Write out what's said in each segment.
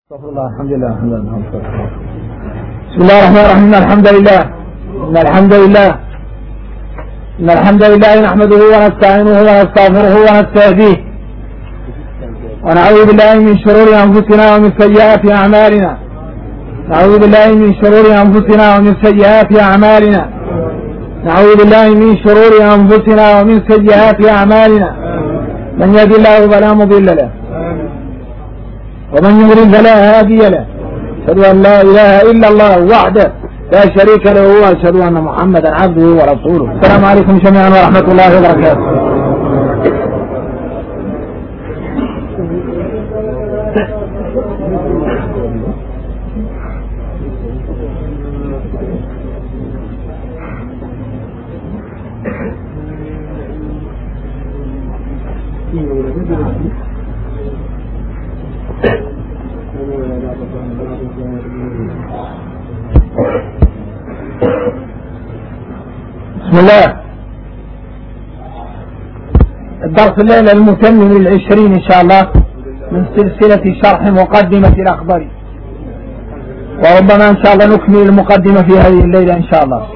استغفر الله. الحمد لله. بسم الله الرحمن الرحيم. الحمد لله إن الحمد لله نحمده ونستعينه ونستغفره ونستهديه ونعوذ بالله من شرور أنفسنا ومن سيئات أعمالنا. نعوذ بالله من شرور أنفسنا ومن سيئات أعمالنا. نعوذ بالله من شرور أنفسنا ومن سيئات أعمالنا. من يهد الله فلا مضل له ومن يضلل فلا هادي له. أشهد أن لا إله إلا الله وحده لا شريك له وأشهد أن محمدا عبده ورسوله. السلام عليكم جميعا ورحمة الله وبركاته. بسم الله. الدرس الليلة المتمم لل20 إن شاء الله من سلسلة شرح مقدمة الأخضري، وربما إن شاء الله نكمل المقدمة في هذه الليلة إن شاء الله.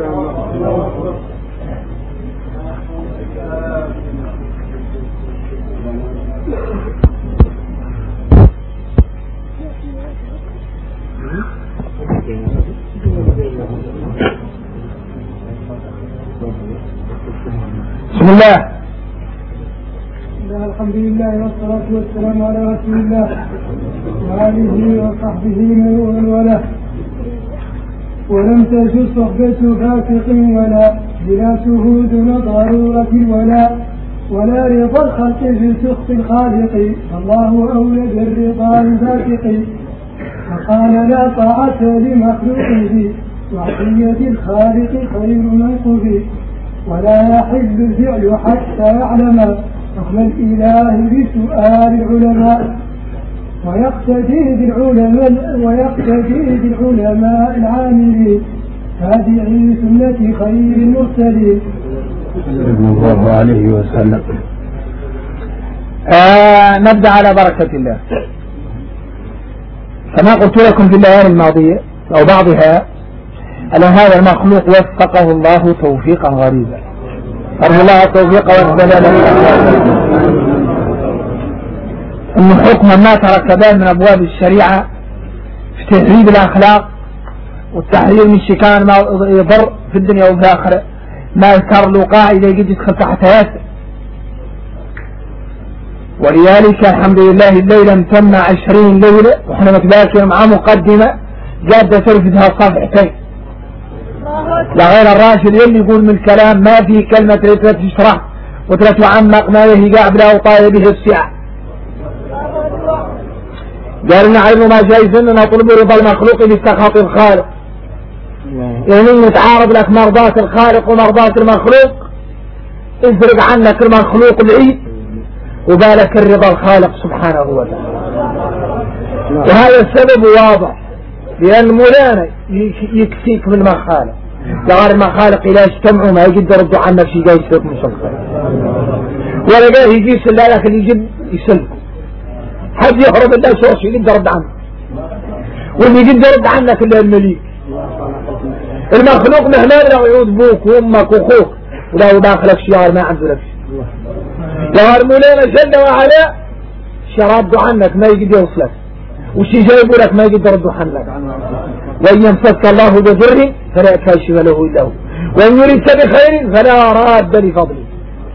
بسم الله. الحمد لله والصلاة والسلام على رسول الله وآله وصحبه من وله. ولم تجد صحبة فاسق بلا شهود ضرورة ولا رضا الخلق بسخط الخالق. الله أولى بالرضا الفاسق. فقال لا طاعة لمخلوقه وعصية الخالق خير منقذ. ولا يحل الفعل حتى يعلم حكم الإله بسؤال العلماء. ويقتدي بالعلماء العاملين تابعي سنة خير المرسلين صلى الله عليه وسلم. نبدأ على بركة الله. كما قلت لكم في الليالي الماضية أو بعضها أن هذا المخلوق وفقه الله توفيقا غريبا. أرجو الله التوفيق والسداد. أن حكم ما ترك باب من أبواب الشريعة في تهذيب الأخلاق والتحذير من الشكان ما يضر في الدنيا وفي الآخرة، ما يذكر له قاعدة يجي يدخل تحت ياسر. ولذلك الحمد لله الليلة متمة 20 ليلة وإحنا متباكين مع مقدمة جادة ترفدها صفحتين. لا غير الراشد اللي يقول من الكلام ما في كلمة تشرح وتعمق ما يهي قاعد لا وطاية به السعة. قال لنا علم ما جايز أننا نطلب رضا المخلوق لسخط الخالق. يعني يتعارض لك مرضاة الخالق ومرضاة المخلوق، ازرق عنك المخلوق العيد وبالك الرضا الخالق سبحانه وتعالى. وهذا السبب واضح، لأن مولانا يكفيك من المخالق. لغير المخالق إذا اجتمعوا ما يقدر يردوا عنك شيء جاي يسلك من شخص ولا جاي يجي يسلك لكن يجب يسلك. حد يهرب الله شو شيء يقدر يرد عنك، واللي يقدر يرد عنك إلا المليك. المخلوق مهما لو يعود بوك وامك واخوك ولو داخلك شيار ما عنده لك شيء. لغير مولانا جل وعلا شراد عنك ما يقدر يوصلك، وشي جايبوا لك ما يقدر يرد عنك. وإن يمسك الله بضر فلا كاشف له إلا هو، وإن يريدك بخير فلا راد لفضله.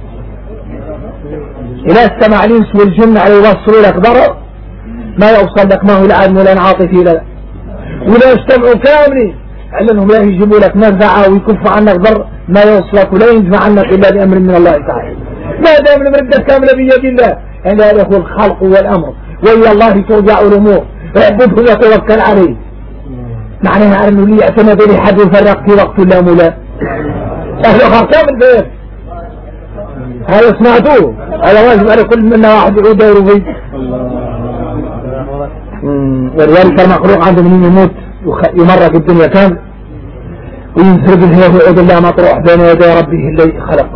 إذا استمع الإنس والجن على يوصلوا لك ضرر ما يوصل لك ما هو العلم ولا عاطفي لا. ولا يجتمعوا كاملين علمهم لا يجيبوا لك منفعة ويكفوا عنك ضر ما يوصلك ولا ينفع عنك إلا بأمر من الله تعالى. ما دام المردة كاملة بيد الله، يعني هذا هو الخلق والأمر، وإلى الله ترجع الأمور، ربه يتوكل عليه. معناها أنه لي اعتمد لحد يفرق في وقت لا مولا. أهل خرطان البيت هذا سمعتوه، هذا واجب على كل منا واحد يعود ديره فيه. ولذلك المخلوق عنده من يموت يمرق الدنيا كامل وينسرق الهيه ويعود الله مطروح بين يدي ربه الذي خلق.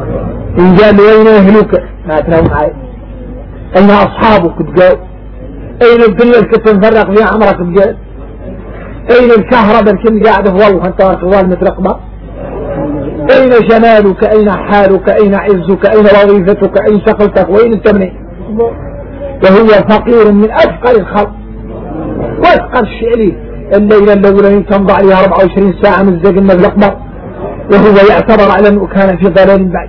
إن قال له وين أهلك ما تنام معي، أين أصحابك تقول اين الدنيا اللي كنت مفرق فيها عمرك بجد؟ اين الكهرباء اللي كنت قاعد في والله انت طوال مترقبة؟ اين جمالك؟ اين حالك؟ اين عزك؟ اين وظيفتك؟ اين شغلتك؟ واين انت منين؟ وهو فقير من افقر الخلق وافقر الشعري. الليلة الاولى تمضى عليها 24 ساعة من الزق المزلقبر وهو يعتبر على انه كان في ضلال بعيد.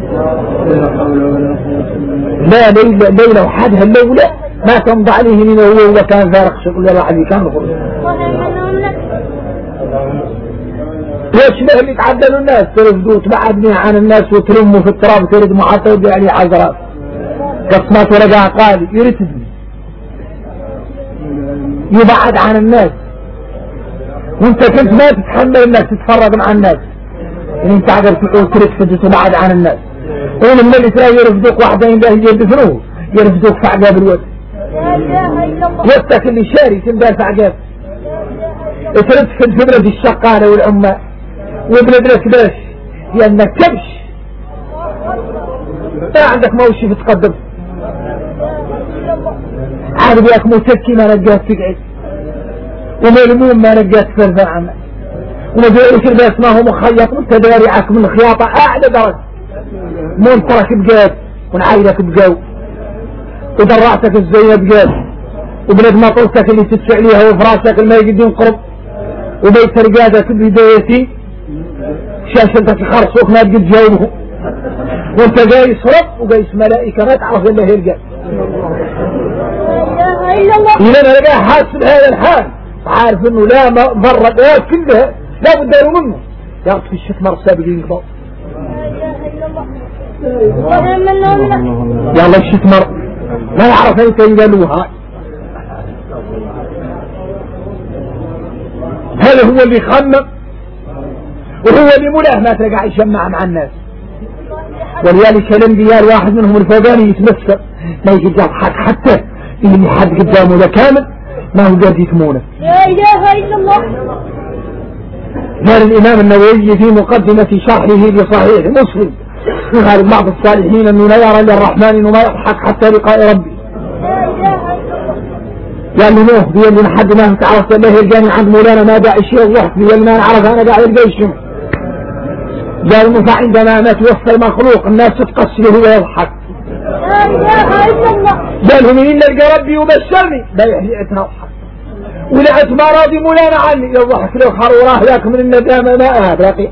لا ليلة وحدها الليلة ما تمضى عليه من هو كان فارق شغل الله عليه كان نقول يشبه اللي تعدلوا الناس ترفدوا تبعدني عن الناس وترموا في التراب ترد معطل يعني حضرات قسمات ورقاء قالي يرتدني يبعد عن الناس وانت كنت ما تتحمل انك تتفرج مع الناس يعني انت عقل تقول ترتفد وتبعد عن الناس ولما اللي تلاقي يرفدوك واحدين ده يدفنوه يرفدوك في عقاب الوقت وقتك اللي شاري تنبال في عقاب ترتفد في بلد الشقالة والعمال وبلد الكباش لانك كبش ما عندك موشي بتقدم عارف ياك متكي ما نجاك تقعد وملموم ما نجاك تفرفع عمل وما بيقولش الباس ما هو مخيط وانت دارعك من خياطة اعلى درجة منطرك بجاد ونعايلك بجو ودرعتك الزينة بجاد وبلد مطلتك اللي تدفع ليها وفراشك اللي ما يقدين قرب وبيت رقادك بدايتي شاشتك يخرصوك ما تقد جاوبه وانت جايس رب وجايس ملائكة ما تعرف الا هي الجاد إذا انا لقاه حاسب هذا الحال عارف انه لا مرة كلها لا بد له منه ياخذ في الشتمر السابقين كبار يلا الشتمر ما يعرف انت يقالوها هذا هو اللي خمم وهو اللي ملاه ما تلقى يجمع مع الناس ولذلك الانبياء الواحد منهم الفوقاني يتمسك ما يجي يضحك حتى اللي حد قدامه ده كامل ما هو قادر يتمونه. لا اله الا الله. قال الامام النووي في مقدمة شرحه لصحيح مسلم قال بعض الصالحين انه لا يرى للرحمن انه ما يضحك حتى لقاء ربي. لا اله الا الله. قال له نوح بيقول لي لحد ما تعرفت الله يلقاني عند مولانا ما داعي شيء الضحك بيقول ما نعرف انا داعي الجيش. قال انه فعندما ما توفى المخلوق الناس تتقص له ويضحك. لا اله الا الله. قال هم إن لقى ربي وبشرني لا يحلي أتنضحك ولعت ما راضي مولانا عني يضحك له خر وراه ذاك من الندامة ما أهدرقي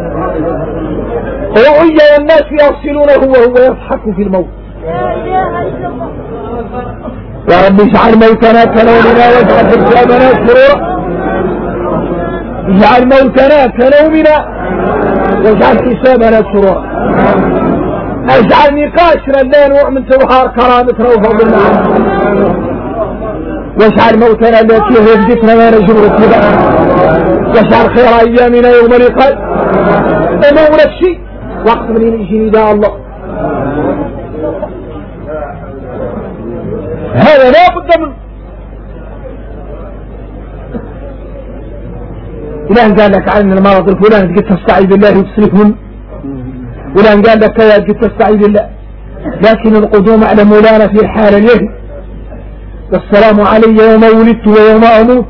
رؤية والناس يصلونه وهو يضحك في الموت. لا اله الا الله. يا رب اجعل موتنا كنومنا واجعل حسابنا سرورا. اجعل موتنا كنومنا واجعل حسابنا سرورا. اجعل نقاشنا لا نوع من توهار كرامتنا وفضل المعاني واجعل موتنا التي هدتنا ما نجر اتبع واجعل خير ايامنا يوم لقاء امور الشيء وقت من يجي يا الله. هذا لا بد منه. الان قال لك عن المرض الفلاني قلت تستعيذ بالله وتصرف منه ولان قال لك يا قلت تستعيذ بالله لكن القدوم على مولانا في حال اليد والسلام علي يوم ولدت ويوم اموت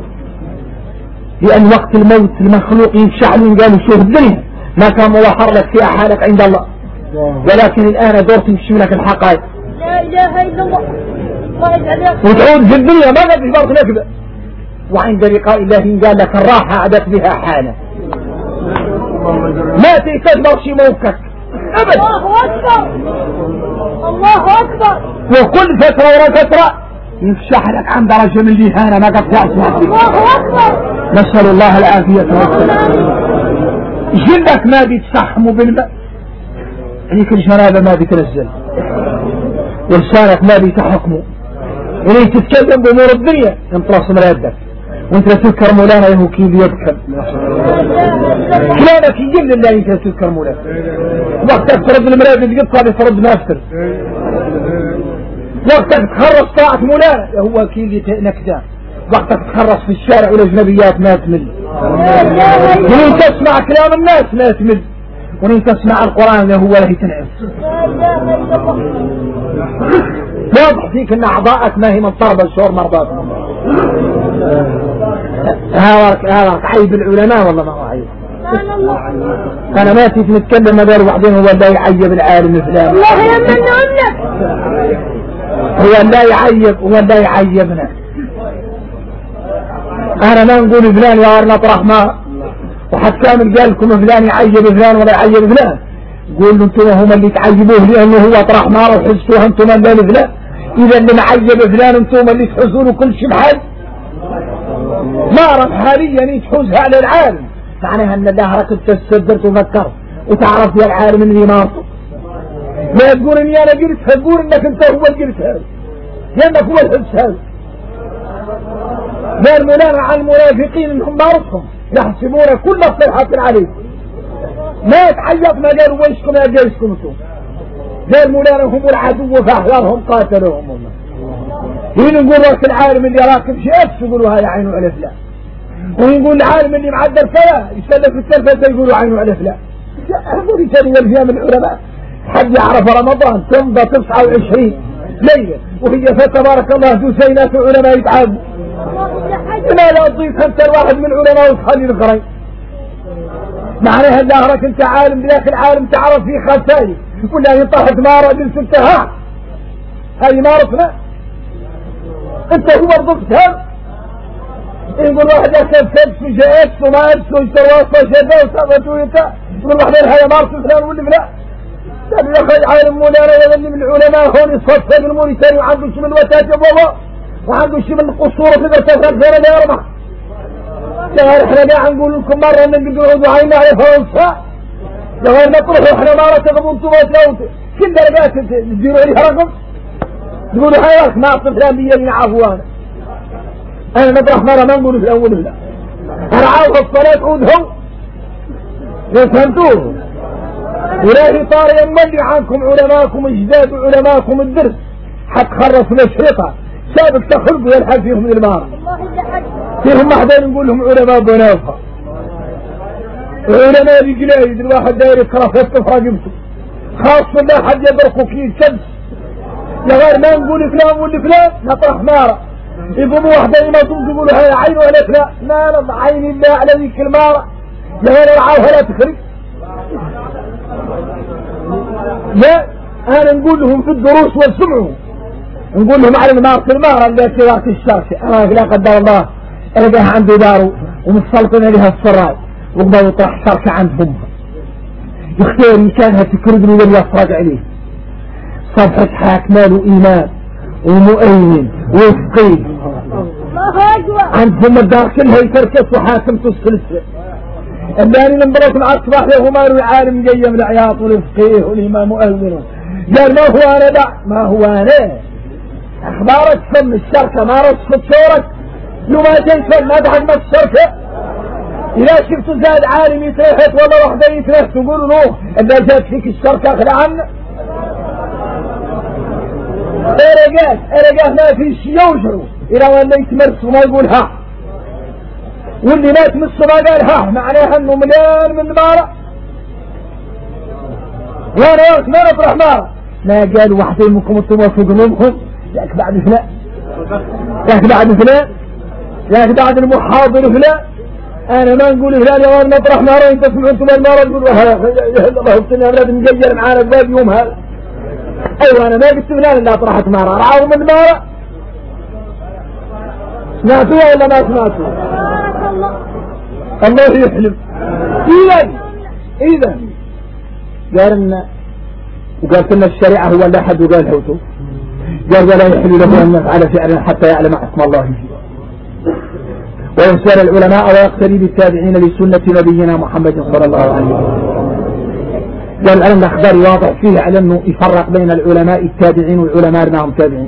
لان وقت الموت المخلوق ينشعل قالوا شوف الدنيا ما كان مظهر لك فيها حالك عند الله ولكن الان دور تمشي لك الحقائق. لا اله الا الله. وتعود في الدنيا ما قد جبرت لك وعند لقاء الله قال لك الراحة عدت بها حالة ما تستدبر شي موقفك ابدا. الله اكبر الله اكبر. وكل فترة ورا فترة يفشح لك عن درجة من الإهانة ما قد تعصمها. الله اكبر. نسأل الله العافية والسلام. جلدك ما بيتسحموا بالماء عليك الجنابة ما بيتنزل ولسانك ما بيتحكموا وليه تتكلم بأمور الدنيا انطلس مرادك وانت تذكر مولانا يهو كيف يذكر كلامك يجب لله انت تذكر مولانا وقتك ترد المراد تقطع بترد ما افتر وقتك تخرص طاعة مولانا يهو كيف نكدان وقتك تخرص في الشارع والاجنبيات ما تمل ولين تسمع كلام الناس ما تمل ولين تسمع القرآن يهو له تنعم. واضح فيك ان اعضائك ما هي من طرب الشعور مرضات. هذا عيب العلماء والله ما هو عيب. انا ما تيجي نتكلم مدار وبعدين هو لا يعيب العالم فلان. الله يمنع عنك. هو لا يعيب، هو لا يعيبنا. انا ما نقول فلان يا ارنط رحمة وحد كامل قال لكم فلان يعيب فلان ولا يعيب فلان. قولوا انتم هم اللي تعيبوه لانه هو طرح نار وحسوها انتم اللي فلان. اذا اللي معيب فلان انتم اللي تحسون كل شيء بحال. نارا حاليا تحوزها على العالم، معناها ان الله راك تستدرت وفكرت وتعرف يا العالم اللي نارته. لا تقول اني انا قلتها، تقول انك انت هو اللي قلتها لانك هو الحس هذا. لا المنافع عن المنافقين انهم نارتهم يحسبون كل صيحة عليه. ما تعيط ما قالوا ويشكم يا جيشكم انتم. لا المنافع هم العدو فاحذرهم قاتلوهم الله. هنا نقول لك العالم اللي راكب شيء يقولوا هاي عينه على فلان، ونقول العالم اللي معدل كذا يسلم في التلفزة يقولوا عينه على فلان. هذول يسالوا الفيها من العلماء. حد يعرف رمضان تمضى 29 ليلة وهي فتبارك الله دوسينات العلماء يتعبوا. لا تضيف انت الواحد من العلماء وتخلي القرين. معناها ان ظهرك انت عالم بذاك العالم تعرف فيه خسائر ولا يطلعت مارة قلت انتهى هاي مارتنا انت هو رضقتها. يقول واحد يكتب كبس وجاءت وما أبس ويتواصل شبه وصابته ويتا يقول واحد هاي مارت فلان واللي فلان. طيب يا اخي عالم مولانا يظل من العلماء هون يصفى بالموريتاني وعنده شيء من وتاجب والله وعنده شيء من القصور تقدر تفرق زي ما يرمح. يا غير احنا قاعد نقول لكم مرة ان نقعدوا عينا على فرنسا يا غير نطرحوا احنا مرة تغبون طبات كل درجات تديروا عليها رقم تقولوا هاي ما اعطي فلان بيجي عفوانا. انا نطرح مرة ما نقول فلان ولا لا. انا عاوز الصلاة عودهم فهمتوه. ولاهي طار يملي عنكم علماءكم اجداد وعلماءكم الدرس حتخرص مشرقة سابق تخلقوا يلحق فيهم من المار. فيهم محدين نقول لهم علماء بنافة علماء بقلايد الواحد داير يكره يستفرى جبته خاصة لا حد يدركوا كي شمس. يا غير ما نقول فلان واللي فلان نطرح مارة يقوموا واحدين ما تقولوا هاي عين ولا فلان ما نضع عين الله على ذيك المارة. يا غير رعاوها لا تخرج. لا انا نقول لهم في الدروس والسمعوا نقول لهم على المارة التي وقت الشاشة. انا لا قدر الله القاها عنده داره ومتسلطين عليها السراي وقبل يطرح شركة عندهم يختار مكانها تكرد له واليفرج عليه صفحة حاكمان وإيمان ومؤمن وفقيه عندهم الدار كلها يتركس وحاكم تسلسل. اللاني نمبرات الأصبح لهما العالم جيم العياط والفقيه والإمام مؤمن قال ما هو أنا لا ما هو أنا أخبارك فم الشركة ما رصفت شورك لو ما جيت ما تحق ما الشركة إذا شفت زاد عالم يتريحت والله وحده يتريح تقول له إذا جات فيك الشركة أخلع عنه. إرقات ما في شيء يوجروا إذا ولا يتمرس وما يقول ها واللي ما تمس ما قال ها معناها انه مليان من المارة. وانا ما نطرح مارة ما قالوا واحدين منكم انتم وفوا قلوبكم ياك بعد فلان ياك بعد فلان ياك بعد المحاضر فلان. انا ما نقول فلان يا غير نطرح مارة انت تسمعوا انتم المارة تقولوا الله يبتني اولاد مجير معانا الباب يوم هذا. ايوه انا ما قلت فلان الا طرحت مارة رعاوا من المارة. سمعتوها ولا ما سمعتوها؟ الله يحلم. إذا قالنا وقالت لنا الشريعة هو لا حد وقال هوتو قال ولا يحل له أن يفعل فعلا حتى يعلم حكم الله فيه. ويسأل العلماء ويقتدي بالتابعين لسنة نبينا محمد صلى الله عليه وسلم. قال أن الأخبار واضح فيه على أنه يفرق بين العلماء التابعين والعلماء معهم تابعين.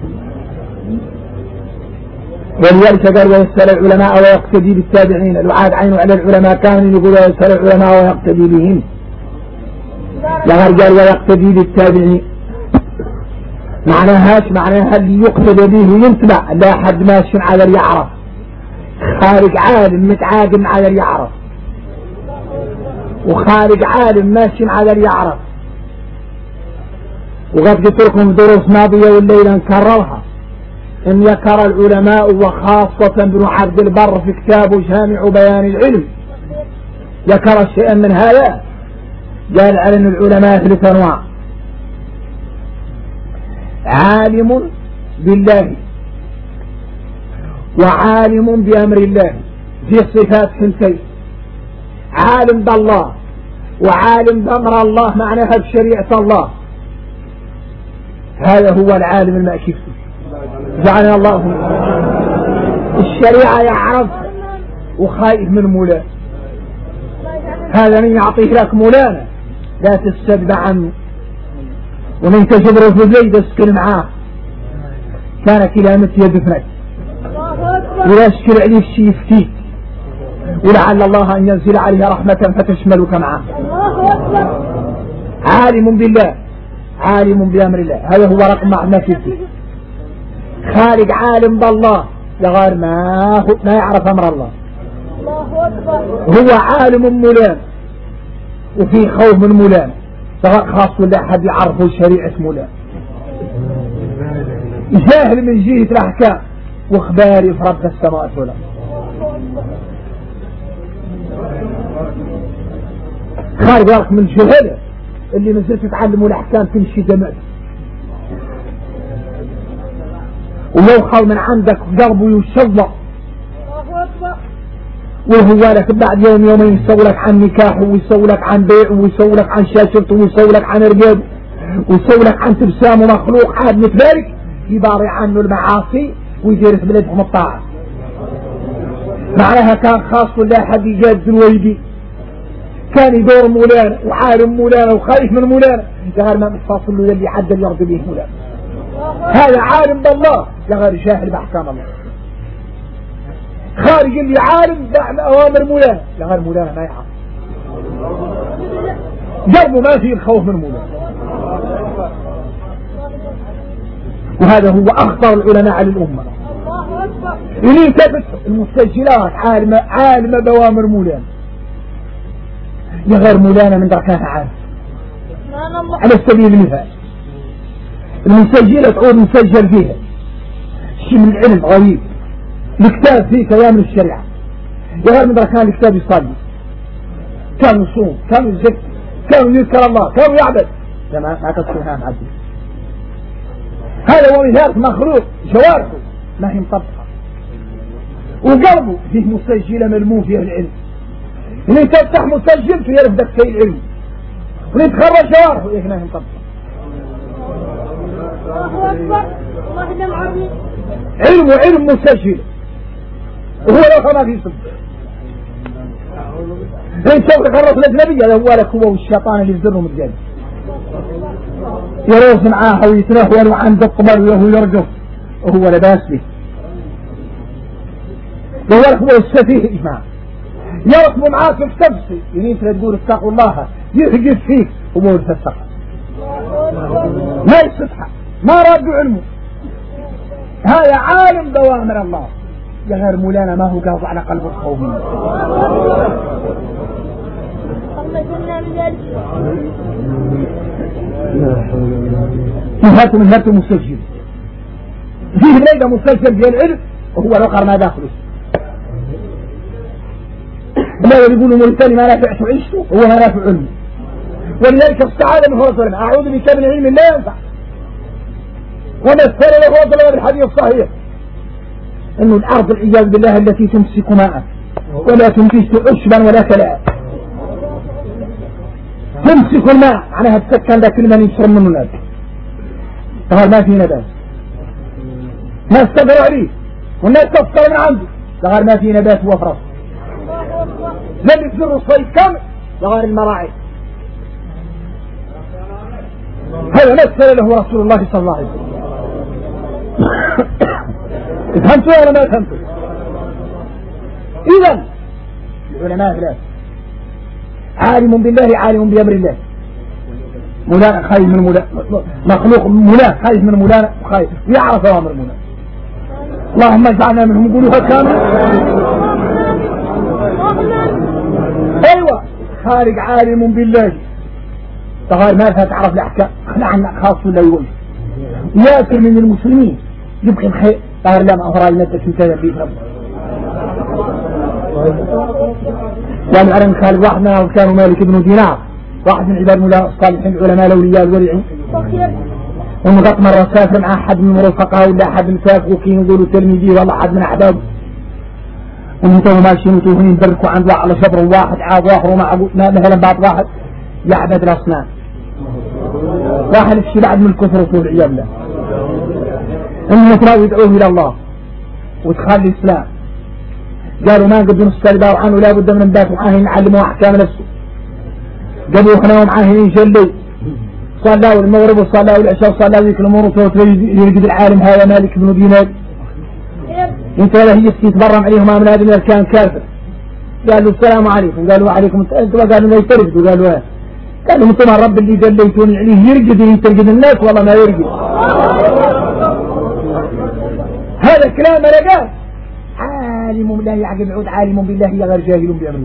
ولذلك قال ويسأل العلماء ويقتدي بالتابعين. الوعاد عينه على العلماء كامل يقول ويسأل العلماء ويقتدي بهم. لغير قال ويقتدي بالتابعين معناها اللي يقتدي به ينتبع لا حد ماشي على اللي يعرف خارج عالم متعاقم على اللي يعرف وخارج عالم ماشي على اللي يعرف وقد قلت لكم دروس ماضية والليلة نكررها، ان ذكر العلماء وخاصة ابن عبد البر في كتابه جامع بيان العلم ذكر شيئا من هذا، قال على ان العلماء 3 أنواع: عالم بالله، وعالم بأمر الله، في صفات 2، عالم بالله وعالم بأمر الله معناها بشريعة الله، هذا هو العالم المأكيف جعلنا الله الشريعة يعرف وخايف من مولاه، هذا من يعطيه لك مولانا لا تستجب عنه، ومن تجبره في الليل اسكن معاه كان كلامة يدفنك ولا اشكر عليه الشيء يفتيك، ولعل الله أن ينزل عليه رحمة فتشملك معه. عالم بالله، عالم بأمر الله، هذا هو رقم ما فيه. خارج عالم بالله لغير ما يعرف أمر الله، هو عالم مولان وفي خوف من مولان، سواء خاص ولا أحد يعرفه شريعة مولان، جاهل من جهة الأحكام واخباري في رب السماوات والأرض. خارج ورق من جهله اللي نزلت تتعلموا الأحكام تمشي جمال، ويوخر من عندك قلبه يشوق، وهو لك بعد يوم يومين يسوي لك عن نكاحه ويسوي لك عن بيعه ويسوي لك عن شاشرته ويسوي لك عن رقابه ويسوي لك عن تبسامه مخلوق عاد متبارك يباري عنه المعاصي ويدير في بلادهم الطاعة. معناها كان خاص ولا أحد يجاد الويدي كان يدور مولانا وعالم مولانا وخايف من مولانا لغير ما متصل له اللي عدل يرضي به مولانا، هذا عالم بالله لغير جاهل بأحكام الله. خارج اللي عالم بأوامر مولانا لغير مولانا ما يعرف، قلبه ما فيه الخوف من مولانا، وهذا هو أخطر العلماء على الأمة. إليه تبت المسجلات عالمة بأوامر مولانا لغير مولانا من دركاتها عالم. على سبيل المثال المسجلة تعود مسجل فيها شيء من العلم غريب، الكتاب فيه كلام الشريعة لغير من دركان الكتاب يصلي، كان يصوم، كان يزكي، كان يذكر الله، كان يعبد، ما تصلها معدل. هذا هو مثال مخلوق جوارحه ما هي مطبقة، وقلبه فيه مسجلة ملموم فيها العلم، اللي تفتح مسجل في يرفدك شيء العلم، واللي تخرج جوارحه إيه ما هي مطبقة. علم مسجل وهو لو ما في صدق. انت تخرج الأجنبية هذا هو لك هو والشيطان اللي يزرهم الجانب يروس معاه ويتنهول وعنده الطبر وهو يرجف وهو لباس به، وهو لك هو السفيه إجماع يركب معاك في تفسي يمين تقول اتقوا الله يهجف فيك ومو الفسقة ما يستحق ما رد علمه، هذا عالم بوامر الله لغير مولانا ما هو قاضي على قلب القومي. من هاتوا مسجل فيه ليلة مسجل في العلم وهو الوقر ما داخله لا يقولوا ملتاني ما نافعش عيشته هو ما نافع علمه، ولذلك السعادة من فرص علم أعوذ بك من علم لا ينفع، ومثل له وضل بالحديث الصحيح انه الارض العياذ بالله التي تمسك ماء ولا تنبت عشبا ولا كلاء، تمسك الماء معناها تسكن ذاك الماء يشرب منه الناس، قال ما في نبات ناس تقرأ عليه والناس تفطر من عنده لغير ما في نبات وفرص لم يفزر الصيد كامل لغير المراعي. هذا مثل له رسول الله صلى الله عليه وسلم. فهمتوا ولا ما فهمتوا؟ إذن العلماء ثلاثة: عالم بالله، عالم بأمر الله، مولانا خايف من مولانا، مخلوق مولانا خايف من مولانا وخايف ويعرف أوامر مولانا. اللهم اجعلنا منهم قولوها كامل. أيوة خارج عالم بالله تغير ما تعرف الأحكام، خلعنا خاص ولا يوجه ياسر من المسلمين يبقي الخير قال لما أفراد نتك انتهى بيك رب قالوا على خالد واحد منهم كانوا مالك بن دينار واحد من عباد الله الصالحين العلماء الأولياء الورعين ونقط مرة سافر مع أحد من مرفقه ولا أحد من سافر وكين يقولوا تلميذي والله أحد من أحبابه وانتوا ماشيين وتوهين يبركوا عند واحد على شبر واحد عاد واحد ومع مثلا بعض واحد يعبد الأصنام واحد الشيء بعد من الكفر وطول عيال الله انهم تراوي يدعوه الى الله وتخلي الاسلام قالوا ما نقدر نستلبا عنه لا بد من نبات معاه نعلمه احكام نفسه قالوا احنا معاه نجلي صلى المغرب وصلى العشاء وصلى ذيك الامور يرقد العالم هذا مالك بن دينار انت لا هي تتبرم عليهم من هذا الاركان كافر قالوا السلام عليكم قالوا وعليكم السلام قالوا ما يترقدوا قالوا ايه قالوا انتم الرب اللي دليتوني عليه يرقد يترقد الناس والله ما يرقد هذا كلام انا قال عالم بالله يعقل العود عالم بالله غير جاهل بأمره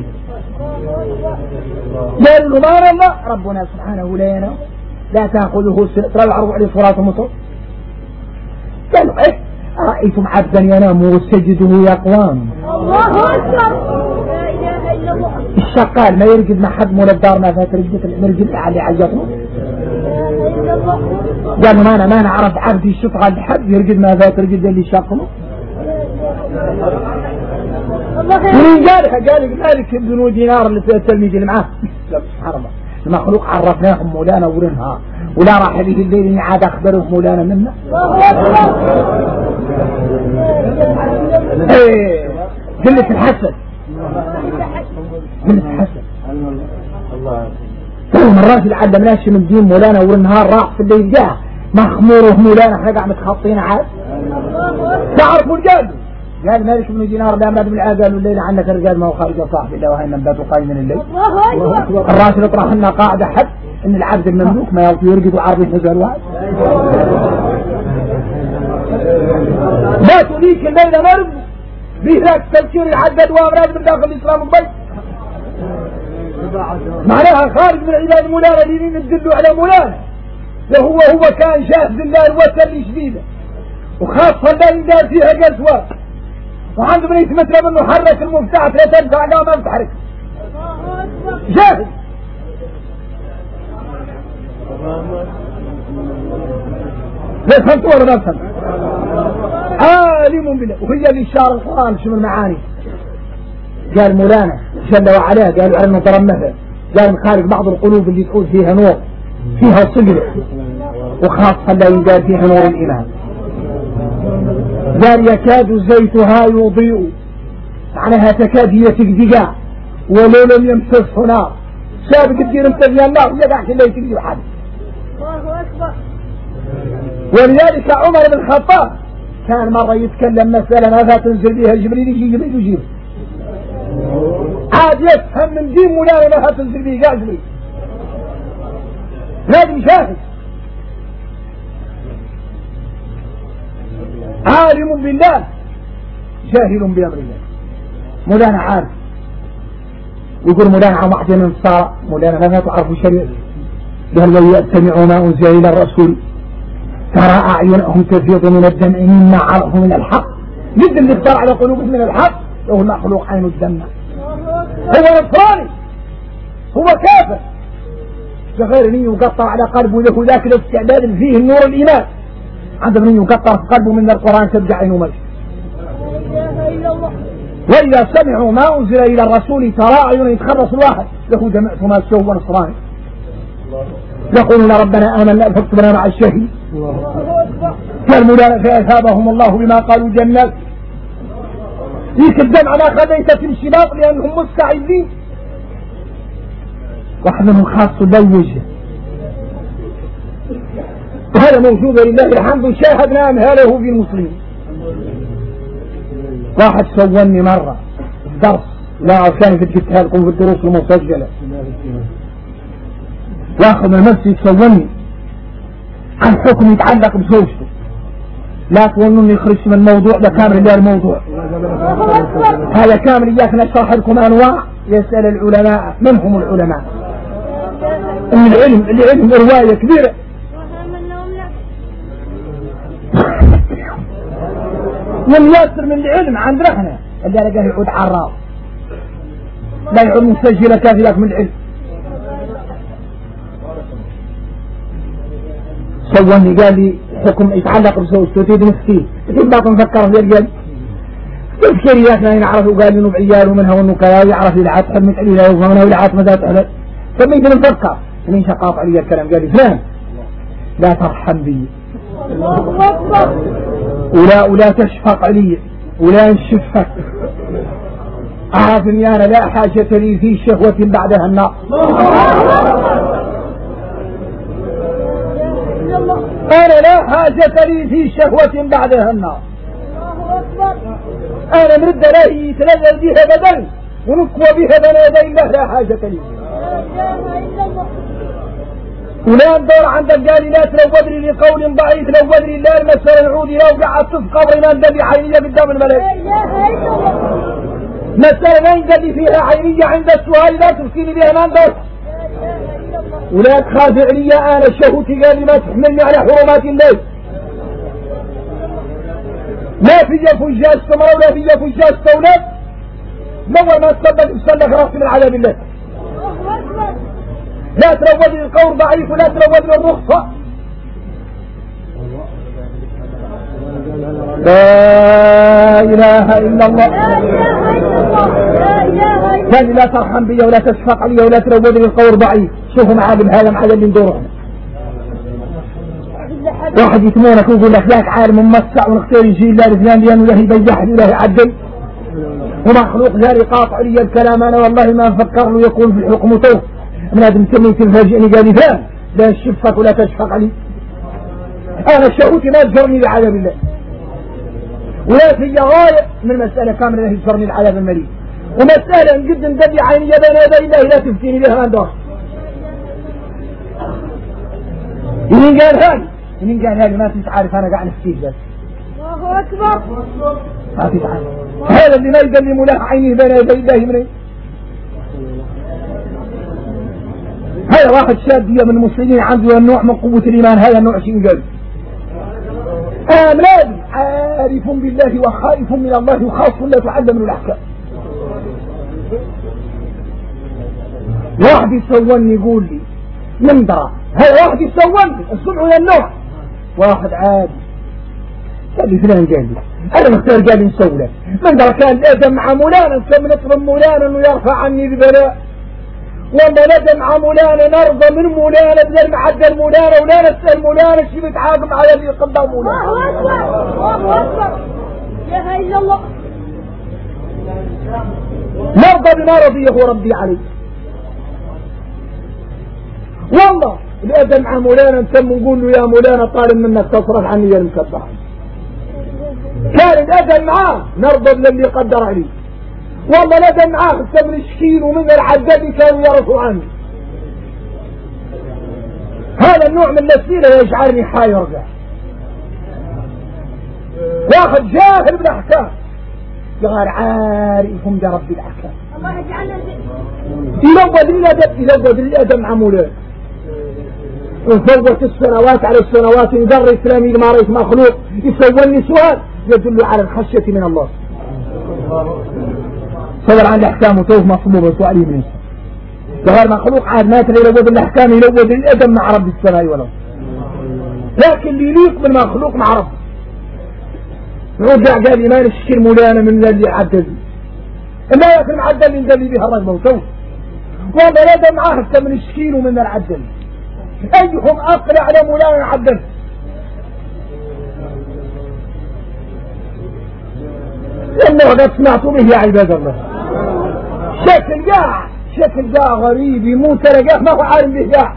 قالوا له ما الله ربنا سبحانه لا ينام لا تأخذه سنة ترى العرض عليه صلاة مطر قالوا ايه أرأيتم عبدا ينام وسجده يقوام الله أكبر لا إله إلا الله الشقال ما يرقد مع حد مول الدار ما فات رقدت على عجبه قالوا ما نعرف عبدي الشفعة لحد يرقد ما فات رقد اللي شقله ومن قال مالك بن دينار اللي في التلميذ اللي معاه سبحان الله المخلوق عرفناهم مولانا ورنها ولا راح به الليل عاد اخبرهم مولانا منا ايه قلة الحسد قلة الحسد مرات علمناش من دين مولانا والنهار راح في الليل جاء مخموره مولانا احنا قاعد متخطين عاد تعرفوا الجاد قال مالك بن دينار لا ماد من قالوا الليل عنك الرجال ما هو خارج صاحب الله وهي نبات قايم من الليل الراشد اطرح لنا قاعده حد ان العبد المملوك ما يرقد عرض نزل واحد لا توليك الليل مرض بذاك تفكير العدد وامراض من داخل الاسلام البيت معناها خارج من عباد مولانا اللي ندلوا على مولانا وهو كان شاهد الله الوسل اللي شديده وخاصة لا يندار فيها قسوة وعنده من يتمثل منه حرك المفتاح لا تنفع لا ما تحرك جاهد لا فهمتوا ولا ما فهمت عالم بالله وهي اللي شار القرآن شنو المعاني قال مولانا جل وعلا قالوا انه ترى مثل قال من خارج بعض القلوب اللي تكون فيها نور فيها صقر وخاصة لا يندار فيها نور الإيمان قال يكاد زيتها يضيء معناها تكاد هي تقدقا ولو لم يمسسه نار سابق الدين امتدي النار يدعك اللي تقدق حد الله أكبر ولذلك عمر بن الخطاب كان مرة يتكلم مسألة ماذا تنزل بها جبريل يجي جبريل يجيب عاد يفهم من دين مولانا ماذا تنزل بها قال جبريل لازم شاهد عالم بالله جاهل بأمر الله مولانا عارف يقول مولانا عن واحد من الصلاة مولانا ما تعرفوا شيء قال ويأتمعوا ما أنزل إلى الرسول ترى أعينهم تفيض من الدمع مما عرفوا من الحق مثل اللي اختار على قلوبهم من الحق وهو المخلوق عين الدم هو نصراني هو كافر غير من يقطع على قلبه له ذاك الاستعداد فيه النور الإيمان عند من يقطع في قلبه من القرآن ترجع عينه مجد وإذا سمعوا ما أنزل إلى الرسول ترى أعين يتخرص الواحد له جمعت ما سوى نصراني يقولون ربنا آمنا فاكتبنا مع الشهيد كالمولانا فأثابهم الله بما قالوا جنات فيك الدمع ما خذيت في الشباب لأنهم مستعدين واحد منهم خاص لا وجه وهذا موجود لله الحمد شاهدنا أمهاله في المسلمين واحد سواني مرة درس لا كان جبتها لكم في الدروس المسجلة واخذ من نفسي سواني عن حكم يتعلق بزوجته لا تظنون يخرج من الموضوع ده كامل اللي الموضوع هذا كامل إياك نشرح لكم أنواع يسأل العلماء من هم العلماء العلم رواية كبيرة والياسر من العلم عندنا احنا اللي لقاه يعود عراف لا يعود مسجلة كافية من العلم. سواني قال لي حكم يتعلق بسوء تريد نفسي كيف ما تنفكر في الرجال تفكيرياتنا يعرف وقال لي نوع عيال ومنها والنكايا يعرف يلعب حمد عليها ومنها ويلعب مدى تعلق فمن يقدر نفكر من شقاط علي الكلام قال لي فلان لا ترحم بي ولا تشفق علي ولا نشفك أعرف أني أنا لا حاجة لي في شهوة بعدها النار. أنا لا حاجة لي في شهوة بعدها النار. أنا مرد لا يتنزل بها بدن ونكوى بها بنادين لا حاجة لي ولا ندور عندك قال لا تلودني لقول ضعيف لودني لا المسألة نعودي لو قعدت في قبر ما ندبي عينية قدام الملك مسألة ما ندبي فيها عينية عند السؤال لا تفكيني بها ما ندور ولا تخافع لي أنا شهوتي قال لي ما تحملني على حرمات الله لا في فجاج سمرة ولا في فجاج تولد نور ما تصدق بسلك راسي من عذاب الله. لا تروضني القول ضعيف ولا تروضني الرخصة. لا إله إلا الله ثاني لا ترحم بي ولا تشفق علي ولا تروضني القول ضعيف. شوفوا معالم هذا مع اللي ندوره واحد يتمونك ويقول لك ياك عالم ممسع ونختار يجي الله لفلان لأنه له يبيحني وله يعدل ومخلوق ذلك قاطع لي الكلام أنا والله ما أفكر له يكون في الحكم توف من هذا مسمي تفاجئني قال لي فلان لا تشفق ولا تشفق علي. أنا شهوتي ما تجرني لعذاب الله ولا في غاية من مسألة كاملة لا تجرني لعذاب المليء ومسألة نقد ندبي عيني بين يدي الله لا تفتيني بها من دور. مين قال هذا؟ مين قال هذا؟ ما في تعرف أنا قاعد نفتيه بس. الله أكبر. ما في تعرف. هذا اللي ما يدلي ملاح عينيه بين يدي الله منين؟ هذا واحد شادية من المسلمين عنده النوع من قوة الإيمان هذا النوع شيء قال آملاد عارف بالله وخائف من الله وخاص لا تعلم من الأحكام. واحد يسولني يقول لي من درى هذا واحد يسولني الصبح ولا النوع واحد عادي قال لي فلان قال لي أنا مختار قال لي نسولك من درى كان الأدم مع مولانا كم نطلب مولانا أنه يرفع عني ببلاء وما ندم مع مولانا نرضى من مولانا بدل ما عدى المولانا ولا نسأل مولانا شي بيتعاقب على اللي قدام مولانا. الله أكبر الله أكبر لا إله إلا الله. نرضى بما رضيه ربي عليه والله الأدم مع مولانا نتم نقول له يا مولانا طالب منك تصرف عني يا المكبر كان الأدم معاه نرضى باللي قدر عليه والله لا دم معاه السبر الشكين ومن العدد كانوا يعرفوا عنه. هذا النوع من الأسئلة يجعلني حاير ذا. واحد جاهل بالأحكام غير عارفهم برب الأحكام الله يجعلنا يلوض الأدب مع مولانا وفوت السنوات على السنوات يدر إسلامي ما رأيت مخلوق يسولني سؤال يدل على الخشية من الله صدر عن الأحكام وتوه مصبوبة سؤالي من غير مخلوق عاد ما ترى يلوض الأحكام يلوض الأدب مع رب السماء والأرض لكن اللي يليق بالمخلوق مع رب رجع قال لي ما نشكر مولانا من اللي عدل ما ياكل معدل اللي ندلي بها الرجل وتوه والله لا دم معاه حتى من الشكين ومن العدل أيهم أقل على مولانا عدل لأنه قد سمعت به يا عباد الله شكل جاع غريب يموت تلقاه ما هو عالم به جاع.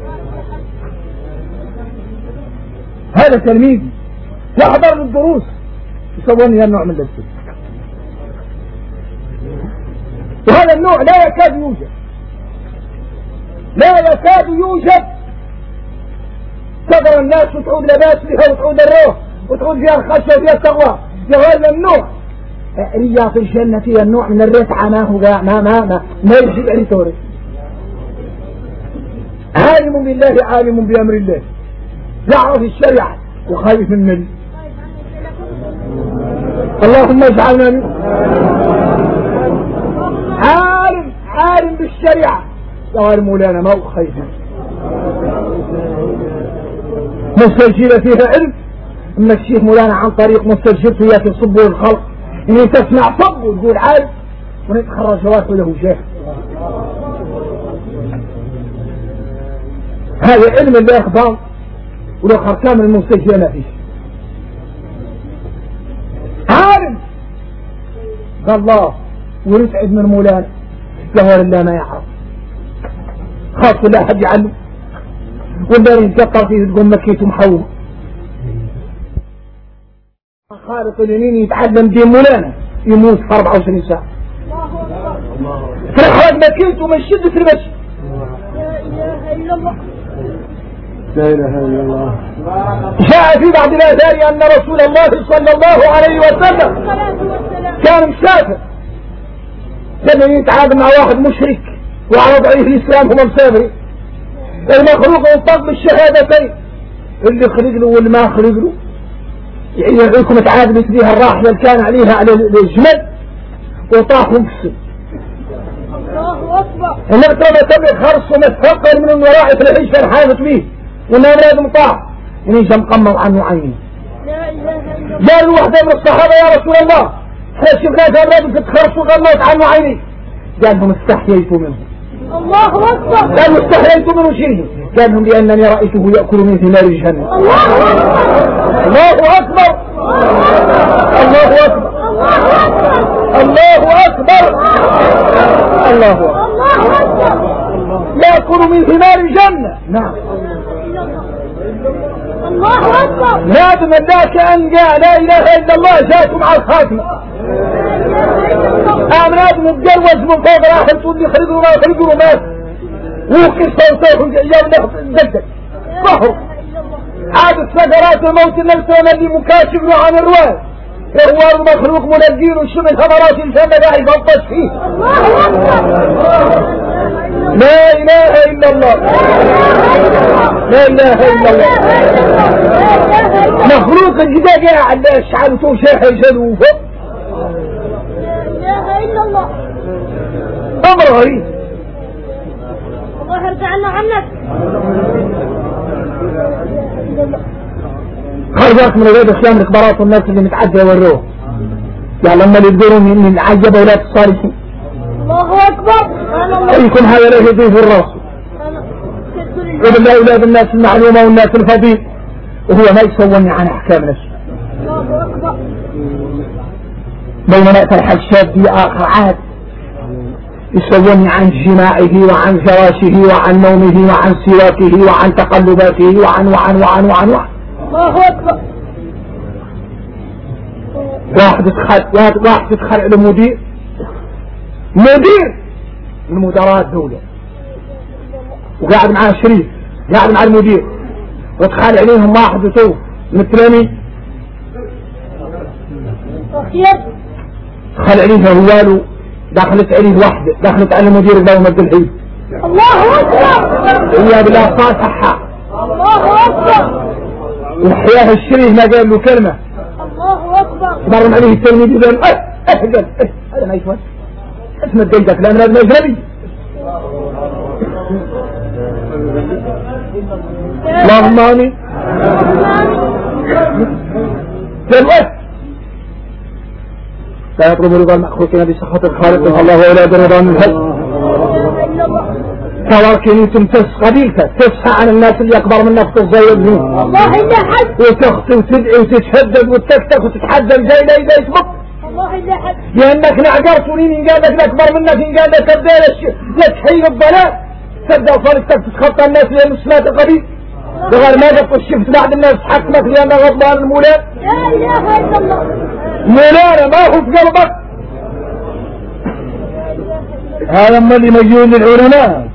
هذا تلميذي يحضر الدروس يسووني النوع من الدرس وهذا النوع لا يكاد يوجد تقرأ الناس وتعود لباس فيها وتعود الروح وتعود فيها الخشية وفيها التقوى هذا النوع رياض الجنة فيها النوع من الرفعة ما هو ما يجب أن يتورث. عالم بالله عالم بأمر الله يعرف الشريعة وخايف من النبي اللهم اجعلنا منه. عالم بالشريعة قال مولانا ما هو خير مستجيرة فيها علم. اما الشيخ مولانا عن طريق مستجيرته ياتي صبه الخلق ان تسمع صب وتقول عالم ونتخرج جواسه له شيخ. هذا علم اللي اخبار ولو خركام المستجيرة ما فيش. عالم قال الله ونسعد من مولانا له لله ما يعرف خاص لا حد يعلم ولا ينتقى فيه تقوم مكيته محومة. خالق اليمين يتعلم دين مولانا يموت في 24 ساعة فرحان مكيته من شدة المشي. لا إله إلا الله. لا إله إلا الله. جاء في بعض الآثار أن رسول الله صلى الله عليه وسلم كان مسافر لما يتعامل مع واحد مشرك وعلى ضعيف الإسلام هم مسافرين المخلوق ينطق بالشهادتين اللي خرج له واللي ما خرج له يعني يعيكم تعادلت بها الراحلة اللي كان عليها على الجمل وطاح مكسر. الله أكبر. النبي ترى تبع خرص ومتفقر من الوراء في العيش فالحافظ به والنبي لازم طاح يعني جا مقمر عنه عينيه. لا إله إلا الله. قال واحدة من الصحابة يا رسول الله احنا شفناك الراجل تتخرص وغلط عنه عيني. قال لهم استحييت منه. الله أكبر. قالوا استحييت منه شيء قال لهم لأنني رأيته يأكل من ثمار الجنة. الله أكبر. الله أكبر. الله أكبر. الله أكبر. الله أكبر. يأكل من ثمار الجنة. نعم. الله أكبر. لازم ذاك أن قال لا إله إلا الله جاءت مع الخاتمة. لازم يتجوز من فوق راحل تقول لي خرجوا ما خرجوا مات وقف صوته يوم دقدق ظهر عاد سكرات الموت النفس اللي مكاشف له عن الرواية هو المخلوق منجين وشمل ثمرات الجنة لا يفضش فيه. لا إله إلا الله. لا إله إلا الله. مخلوق الجدا قاعد شعرته شيخ جلوفه. لا إله إلا الله. أمر غريب. الله يرجع لنا عنك. خرجت من الغيب الإسلام الكبارات والناس اللي متعدى يوروه يعني لما اللي يقولوا من عجب أولاد الصالحين. الله أكبر. أيكم هذا له يضيف الراس وبالله أولاد الناس المعلومة والناس الفضيل وهو ما يسوني عن أحكام نفسه. الله أكبر. بينما فرح الشاب في آخر عاد يسوني عن جماعه وعن فراشه وعن نومه وعن سواكه وعن تقلباته وعن الله أكبر. واحد يدخل على مدير من مدراء الدولة وقاعد معاه شريف قاعد مع المدير ودخل عليهم واحد وتوف من التلاميذ دخل عليه هواله دخلت عليه واحدة دخلت على المدير قال مد الحين. الله أكبر. هي بلا صاححة. الله أكبر. وحياه الشريف ما قال له كلمة. الله أكبر. مرم عليه التلميذ قال اهجل هذا ما يشوف اسمه ديدك لا من هذا الأجنبي. اللهم آمين. قال لا يطلب رضا المخلوقين بسخط الخالق الله ولا برضا من هل تواكني تمتس قبيلتك تسعى عن الناس اللي أكبر منك تتزيد منهم الله إلا حد وتخطي وتدعي وتتشدد وتكتك وتتحدى الجاي لا إذا يسبق الله إلا حد لأنك نعجرت ولين إن قال لك أكبر منك إن قال لك أبدال لك حي الضلال تبدأ صارتك تتخطى الناس لأنه سمات القبيل وغير ما قد شفت بعض الناس حكمك لأن غضبان المولاد. لا إله إلا الله. مولانا ما هو في قلبك هذا ما اللي مجنون للعلماء.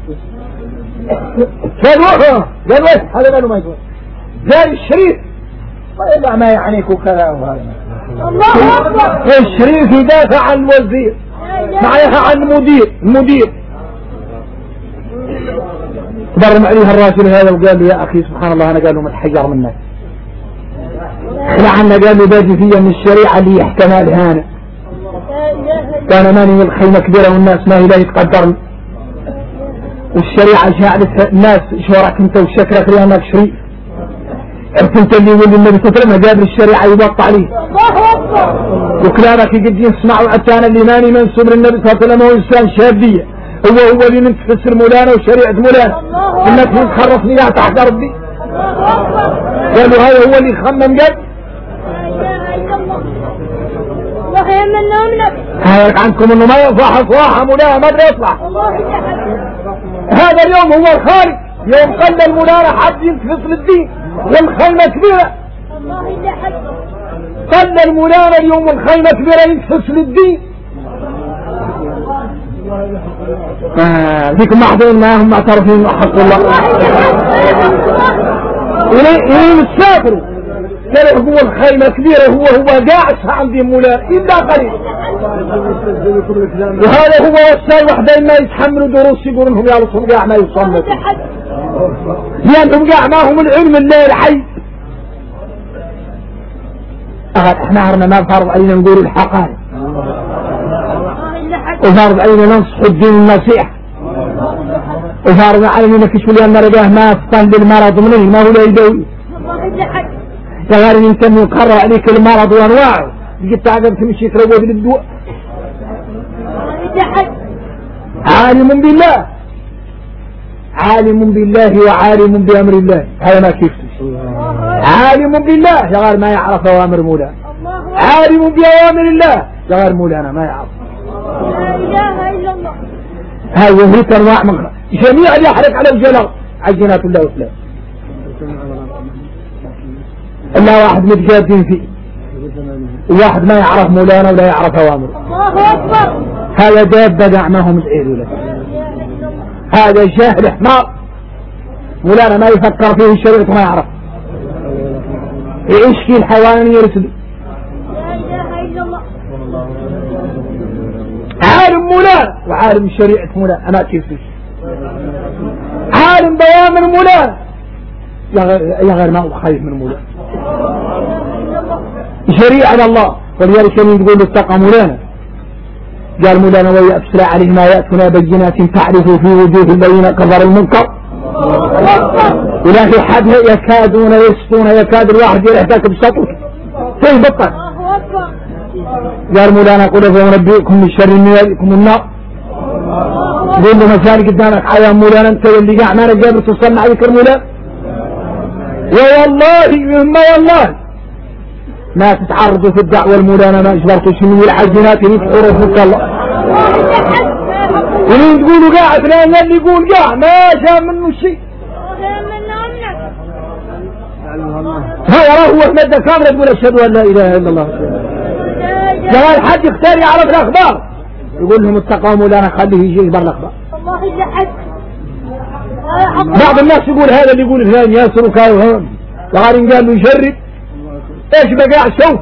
قال هذا قالوا ما يقول قال الشريف وإلا ما يعنيك كذا وهذا. الله أكبر. الشريف يدافع عن الوزير معها عن المدير برم عليها الراجل هذا وقال له يا أخي سبحان الله أنا قال له متحجر منك خلع عنا قالوا باجي فيها من الشريعة اللي يحكمها الهانة كان ماني الخيمة كبيرة والناس ما هي لا يتقدرن والشريعة جعلت الناس شورك انت وشكرك لأنك شريف عرفت انت اللي يقول النبي صلى الله عليه وسلم قابل الشريعة يوقع عليه وكلامك يقد يسمعوا حتى انا اللي ماني منسوب للنبي صلى الله عليه وسلم هو انسان شابية هو اللي من تفسر مولانا وشريعة مولانا انك تخرفني لا تحت ربي قالوا هذا هو اللي خمم قد هايك عنكم انه ما يصلح اصلاحه مولانا ما ادري يصلح هذا اليوم هو الخارج يوم قل المولانا حد ينتفص للدين والخيمة كبيرة قل المولانا اليوم والخيمة كبيرة ينتفص للدين فيكم محضرين معهم معترفين حق الله إليه السافروا قالوا هو الخيمة كبيرة هو قاعد عندي مولانا إلا قليل وهذا هو والسائل وحدين ما يتحملوا دروس يقولون انهم يعرفون قاع ما يصمتوا لأنهم قاع معهم العلم الليل حي احنا عرنا ما فرض علينا نقول الحقائق وفرض علينا ننصح الدين النصيحة وفرض علينا نكشف لأن رجاه ما أفضل للمرض منه ما هو لا يدوي فغير يمكن يقرر عليك المرض وانواعه قلت تعقب تمشي تروض للدواء عالم بالله عالم بالله وعالم بأمر الله هذا ما كيف عالم بالله غير ما يعرف أوامر مولانا عالم بأوامر الله غير مولانا ما يعرف لا اله الا الله هذا هيك انواع مغرب جميع اللي يحرق على الجلال عجنات الله وسلام إلا واحد متجادين فيه وواحد ما يعرف مولانا ولا يعرف أوامره الله اكبر هذا دابة دعمهم العيد له هذا جاهل حمار مولانا ما يفكر فيه الشريعة ما يعرف يعيش فيه الحيوان يرسل لا اله الا الله عالم مولانا وعالم شريعة مولانا أنا كيف فيه عالم بوامر مولانا يا غير ما هو خايف من مولانا شريعة الله ولذلك يقول اتقى مولانا قال مولانا ويأبسل عليه ما يأتنا بينات تعرف في وجوه الذين كفروا المنكر ولا في حد يكادون يسطون يكاد الواحد يرهدك بسطوك فيه بطل قال مولانا قل فنبئكم من شر نيالكم النار قول له مسالك قدامك عيا مولانا انت اللي قاع ما نجابر تصنع ذكر مولانا والله ما تتعرضوا في الدعوة المولانا ما اجبرتوا شنو الحجنات في حروفك الله ولين تقولوا قاعد لا اللي يقول قاع ما جاء منه شيء هذا هو احمد كامل تقول اشهد ان لا اله الا الله جوال حد يختار يعرف الاخبار يقول لهم اتقوا مولانا خليه يجي يخبر الاخبار بعض الناس يقول هذا اللي يقول فلان ياسر وكاي وهون وغارين قال له يجرب ايش بقى الصوت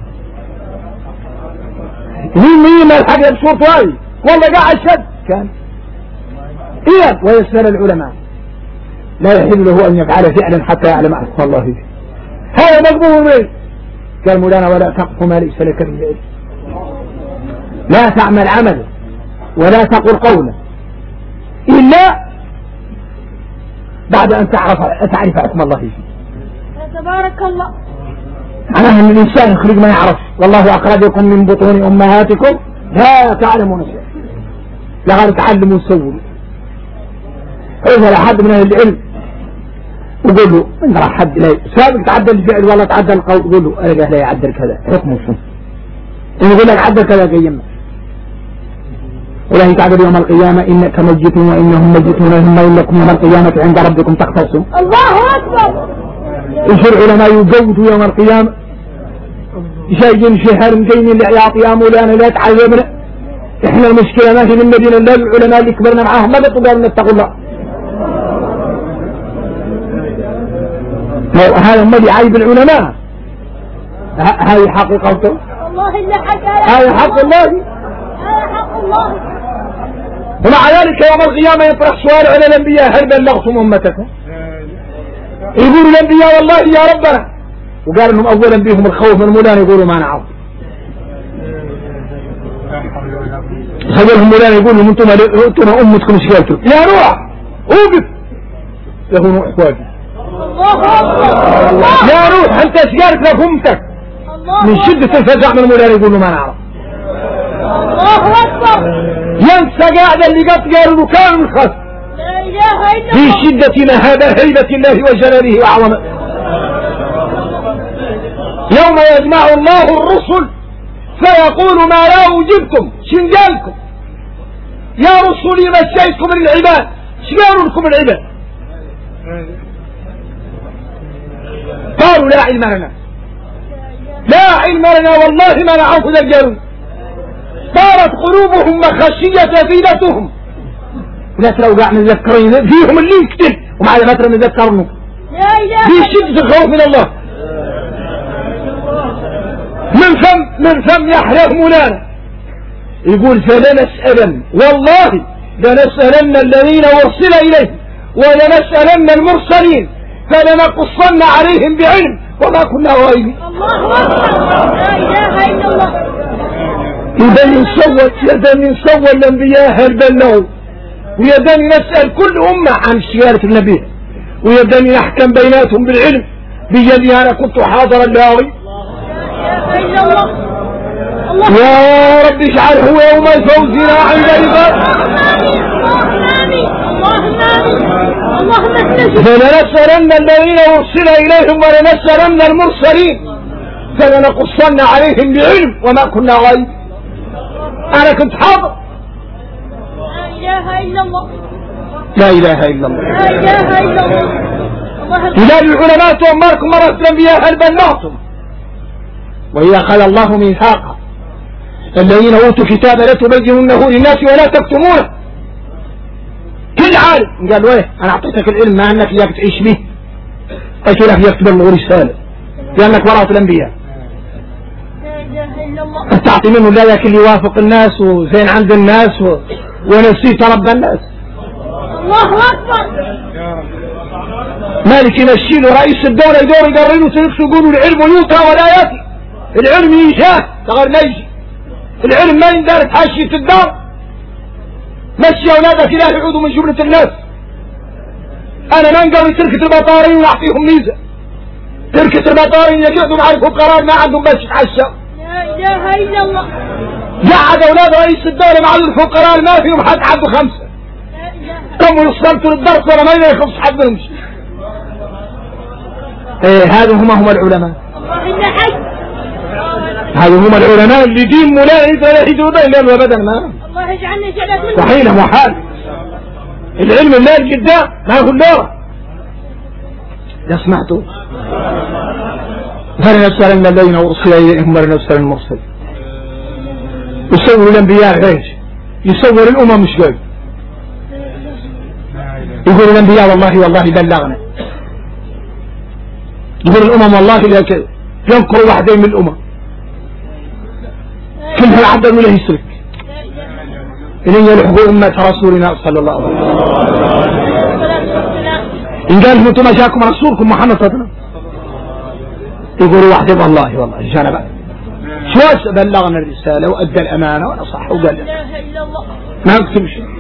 مين ما الحق بصوت واي والله قاعد شد كان اذا ويسأل العلماء لا يحل له ان يفعل فعلا حتى يعلم احسن الله فيه هذا مقبول منه قال مولانا ولا تقف ما ليس لك به علم لا تعمل عملا ولا تقل قولا الا بعد ان تعرف اسم الله فيه تبارك الله معناها ان الانسان يخرج ما يعرف والله اخرجكم من بطون امهاتكم لا تعلمون شيئا لا غير تعلموا وسووا اذا لحد من اهل العلم وقول له انت راح حد لا سابق تعدل الفعل ولا تعدل القول قول له ارجع لا يعدل كذا حكمه شنو يقول لك عدل كذا قيمنا ولا تعدل يوم القيامة إنك ميت وإنهم ميتون ثم إنكم يوم القيامة عند ربكم تختصمون الله أكبر إيش العلماء يجودوا يوم القيامة جايين شهر مجين اللي يعطي مولانا لا تعلمنا إحنا المشكلة ما هي من المدينة لا العلماء اللي كبرنا معاهم ما بتقدر نتقوا الله هذا هم اللي عايب العلماء هذه حقيقة الله اللي حكى هذا حق الله هذا حق الله ومع ذلك يوم القيامة يطرح سؤال على الأنبياء هل بلغتم أمتكم يقول الأنبياء والله يا ربنا وقال انهم اولا بيهم الخوف من مولانا يقولوا ما نعرف. خبرهم مولانا يقول لهم انتم امتكم ايش قالتوا؟ يا نوح اوقف يا نوح واقف. يا نوح انت ايش قالت لك امتك؟ من شدة الفزع من مولانا يقول له ما نعرف. الله اكبر. ينسى قاعدة اللي قالوا له كان من خلف لا اله الا في الله. شدة مهابة هيبة الله وجلاله وعظمته. يوم يجمع الله الرسل فيقول ما لا أجبتم شن قالكم يا رسولي مشيتكم للعباد شقالوا لكم العباد؟ قالوا لا علم لنا لا علم لنا والله ما نعرف ذا قالوا. صارت قلوبهم مخشية فيلتهم ولكن لو قاعد نذكرين فيهم اللي يكتب ومع ذلك نذكرنه لا اله في شدة الخوف من الله. من فم يحيى مولانا يقول فلنسألن والله لنسألن الذين أرسل إليه ولنسألن المرسلين فلنقصن عليهم بعلم وما كنا غائبين. الله اكبر. لا اله الا الله. يدني نسوى الأنبياء هل بلغوا ويدني نسأل كل أمة عن سيارة النبي ويدني نحكم بيناتهم بالعلم بيدي أنا كنت حاضرا لاوي. يا رب اجعله يوم فوزنا عند عباد. فلنسألن الذين أرسل إليهم ولنسألن المرسلين فلنقصن عليهم بعلم وما كنا غائب. أنا كنت حاضر. لا اله الا الله. لا إله إلا الله. لا اله الا الله. إلى العلماء تؤمركم مرة الأنبياء هل بلغتم وإذا قال الله ميثاقا الذين أوتوا الكتاب لا تبينونه للناس ولا تكتمونه. كل عالم قال ويه أنا أعطيتك العلم مع أنك إياك تعيش به قلت لك إياك تبلغ رسالة لأنك وراء الأنبياء. لا اله الا الله. تعطي منه لا ذاك اللي يوافق الناس وزين عند الناس ونسيت رب الناس. الله اكبر. مالك يمشي له رئيس الدولة يدور يقرروا سيكسوا يقولوا العلم يوتى ولا ياتي. العلم يجاه تغير ما يجي. العلم ما يندار تحشي في الدار. مشي أولادك إله يعودوا من جملة الناس. أنا ما نقرر تركة البطارين ونعطيهم ميزة. تركة البطارين يقعدوا مع الفقراء ما عندهم بس يتعشى. لا اله الا الله. قعد أولاد رئيس الدولة مع الفقراء ما فيهم حد عنده 5. لا اله. قاموا يوصلوا للدرس ولا ما يخلص حد منهم. هذا هم العلماء. الله إلا حي. هذا هم العلماء اللي دين ملاهي فلا يجوا بين أبدا ما. الله يجعلنا جلات منه. صحيح محال. العلم الله القدام ما هو اللورة. يا سمعتوا؟ فلنسألن الذين أرسل إليهم ولنسألن المرسلين. يصور الأنبياء غير يصور الأمم مش غير. يقول الأنبياء والله بلغنا. يقول الأمم والله لا ينكر واحدين من الأمم كلها العبد ولا يسرك إلي يلحقوا أمة رسولنا صلى الله عليه وسلم. إن قال انتم ما جاكم رسولكم محمد صلى الله عليه وسلم يقولوا واحدة والله جانا شو بلغنا الرسالة وأدى الأمانة ونصح وقال لا اله الا الله. ما اكتب شيء.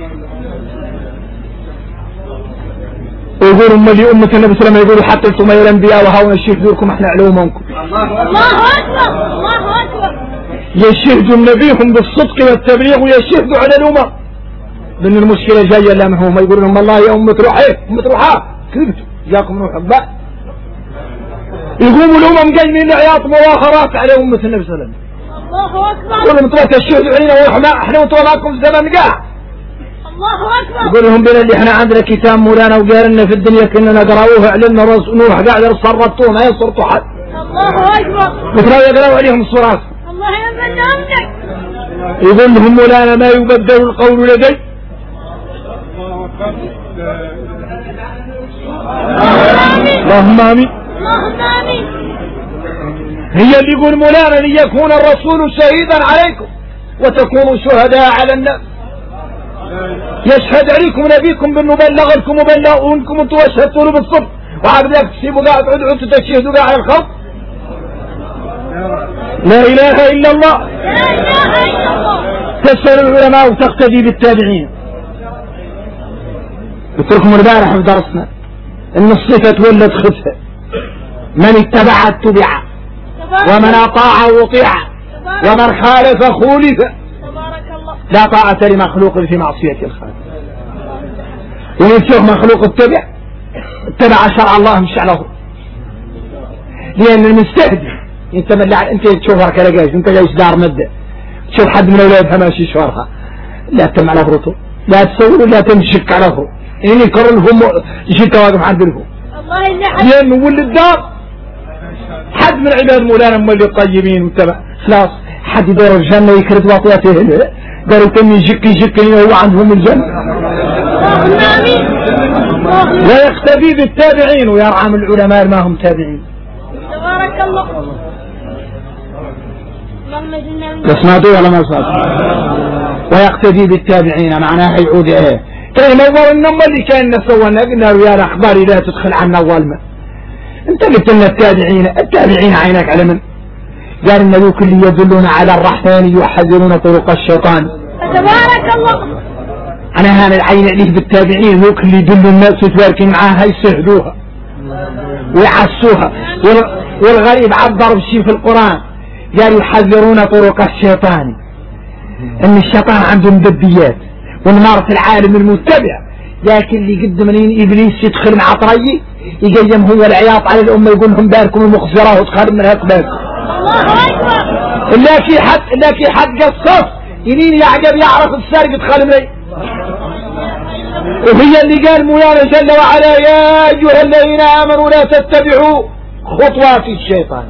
ويقولوا أمة النبي صلى الله عليه وسلم يقولوا حتى انتم يا الأنبياء وهاونا الشيخ احنا علومكم. الله اكبر. الله اكبر. يشهدوا نبيهم بالصدق والتبليغ ويشهدوا على الأمم لأن المشكلة جاية لهم هم يقولون لهم الله يا أمة روحاه كذبتوا جاكم روح بقى. يقوموا الأمم جايين عياط مواخرات على أمة النبي صلى الله عليه وسلم. الله اكبر. يقولوا متى تشهدوا علينا احنا وانتوا معكم زمن قاع. الله اكبر. يقول لهم بنا اللي احنا عندنا كتاب مولانا وقال لنا في الدنيا كنا نقراوه علمنا نوح قاعد صرفتوه ما يصرتوا حد. الله اكبر. وترى يقراوا عليهم الصراط. الله يبدل امنك. يقول لهم مولانا ما يبدل القول لدي. اللهم امين. اللهم امين. هي اللي يقول مولانا ليكون الرسول شهيدا عليكم وتكونوا شهداء على الناس. يشهد عليكم نبيكم بانه بلغكم وبلغونكم انتم واشهدتوا له بالصدق وعاد ذاك تسيبوا قاعد تشهدوا على الخلق. لا إله إلا الله. لا إله إلا الله. تسأل العلماء وتقتدي بالتابعين. قلت لكم البارح في درسنا ان الصفة تولد خفة، من اتبع اتبع، ومن اطاع وطيع، ومن خالف خولف. لا طاعة لمخلوق في معصية الخالق. ويشوف مخلوق اتبع شرع الله مش على طول، لان المستهدي انت تشوفها كلاجاز، انت جايش دار مدة تشوف حد من اولادها ماشي شوارها، لا تم على فرطه، لا تصور ولا تمشك على فرطه، يعني يكررهم يجي واقف عندهم. لأنه ولد الدار حد من عباد مولانا هم اللي طيبين وتبع خلاص، حد يدور الجنة يكرت واطياته قالوا تم يجك هو عندهم الجنة. ويقتدي بالتابعين ويرعى من العلماء ما هم تابعين. تبارك الله. تسمعوا ولا ما سمعتوا؟ ويقتدي بالتابعين معناها يعود كان اول النمى اللي كان سوينا قلنا له يا الاخبار لا تدخل عنا اول ما انت قلت لنا التابعين عينك على من؟ قال ان ذوك اللي يدلون على الرحمن يحذرون طرق الشيطان. تبارك الله. انا هذا العين عليه بالتابعين، ذوك اللي يدلوا الناس يتواركين معاها يسهدوها ويعسوها. والغريب عبر بشيء في القرآن قال يحذرون طرق الشيطان، ان الشيطان عنده مدبيات والنار في العالم المتبع، لكن اللي قد منين ابليس يدخل مع طريق يقيم هو العياط على الامه يقول لهم داركم المخزره وتخرب من هالقباب. الله اكبر. الا في حد قصص ينين يعقب يعرف السارق يدخل مني، وهي اللي قال مولانا جل وعلا يا ايها الذين امنوا لا تتبعوا خطوات الشيطان.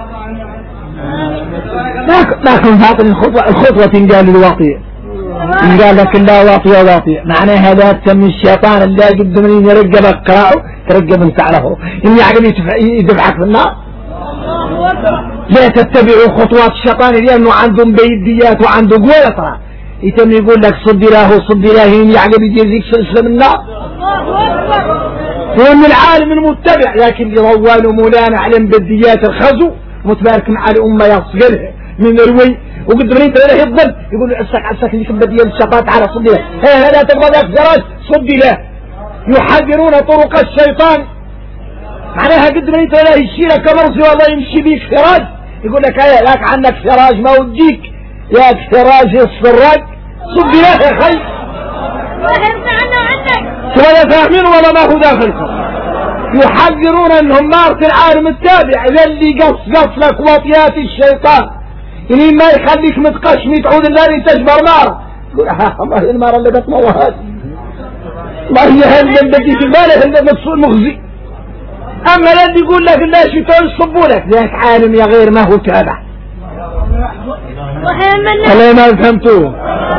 لكن باطل الخطوه تنقال الواطيه، قال لك لا واطية معناها لا تسمي الشيطان اللي قد منين يرقبك قراعه ترقب انت عليه ان يعقب يدفعك في النار. لا تتبعوا خطوات الشيطان لانه عندهم بيديات وعنده قوة ترى يتم يقول لك صد الله ان يعقب يجيزيك سلسلة النار. هو من العالم المتبع، لكن يروال مولانا علم بديات الخزو متبارك مع الامة يصقلها من الوي وقد منين تلاقيه يضل يقول له عسك اللي كم بديه الشيطان على صدي له هذا تقبض فراش صدي له يحذرون طرق الشيطان. معناها قد منين تلاقيه يشيلك كمرسي والله يمشي بيك فراج يقول لك هيا لك عنك فراج ما وديك ياك فراج السراج صدي له يا خي. شوية فاهمين ولا ما هو داخلكم؟ يحذرون انهم نار في العالم التابع اللي قص لك وطيات الشيطان إني ما يخليك متقشمي تعود الليل تجبر نار. يقول الله النار اللي بتموهات ما هي هل بدي في البالة هل بتصور مخزي. أما الذي يقول لك الله شيطان يصبوا لك ذاك عالم يا غير ما هو تابع. الله ما فهمتوه.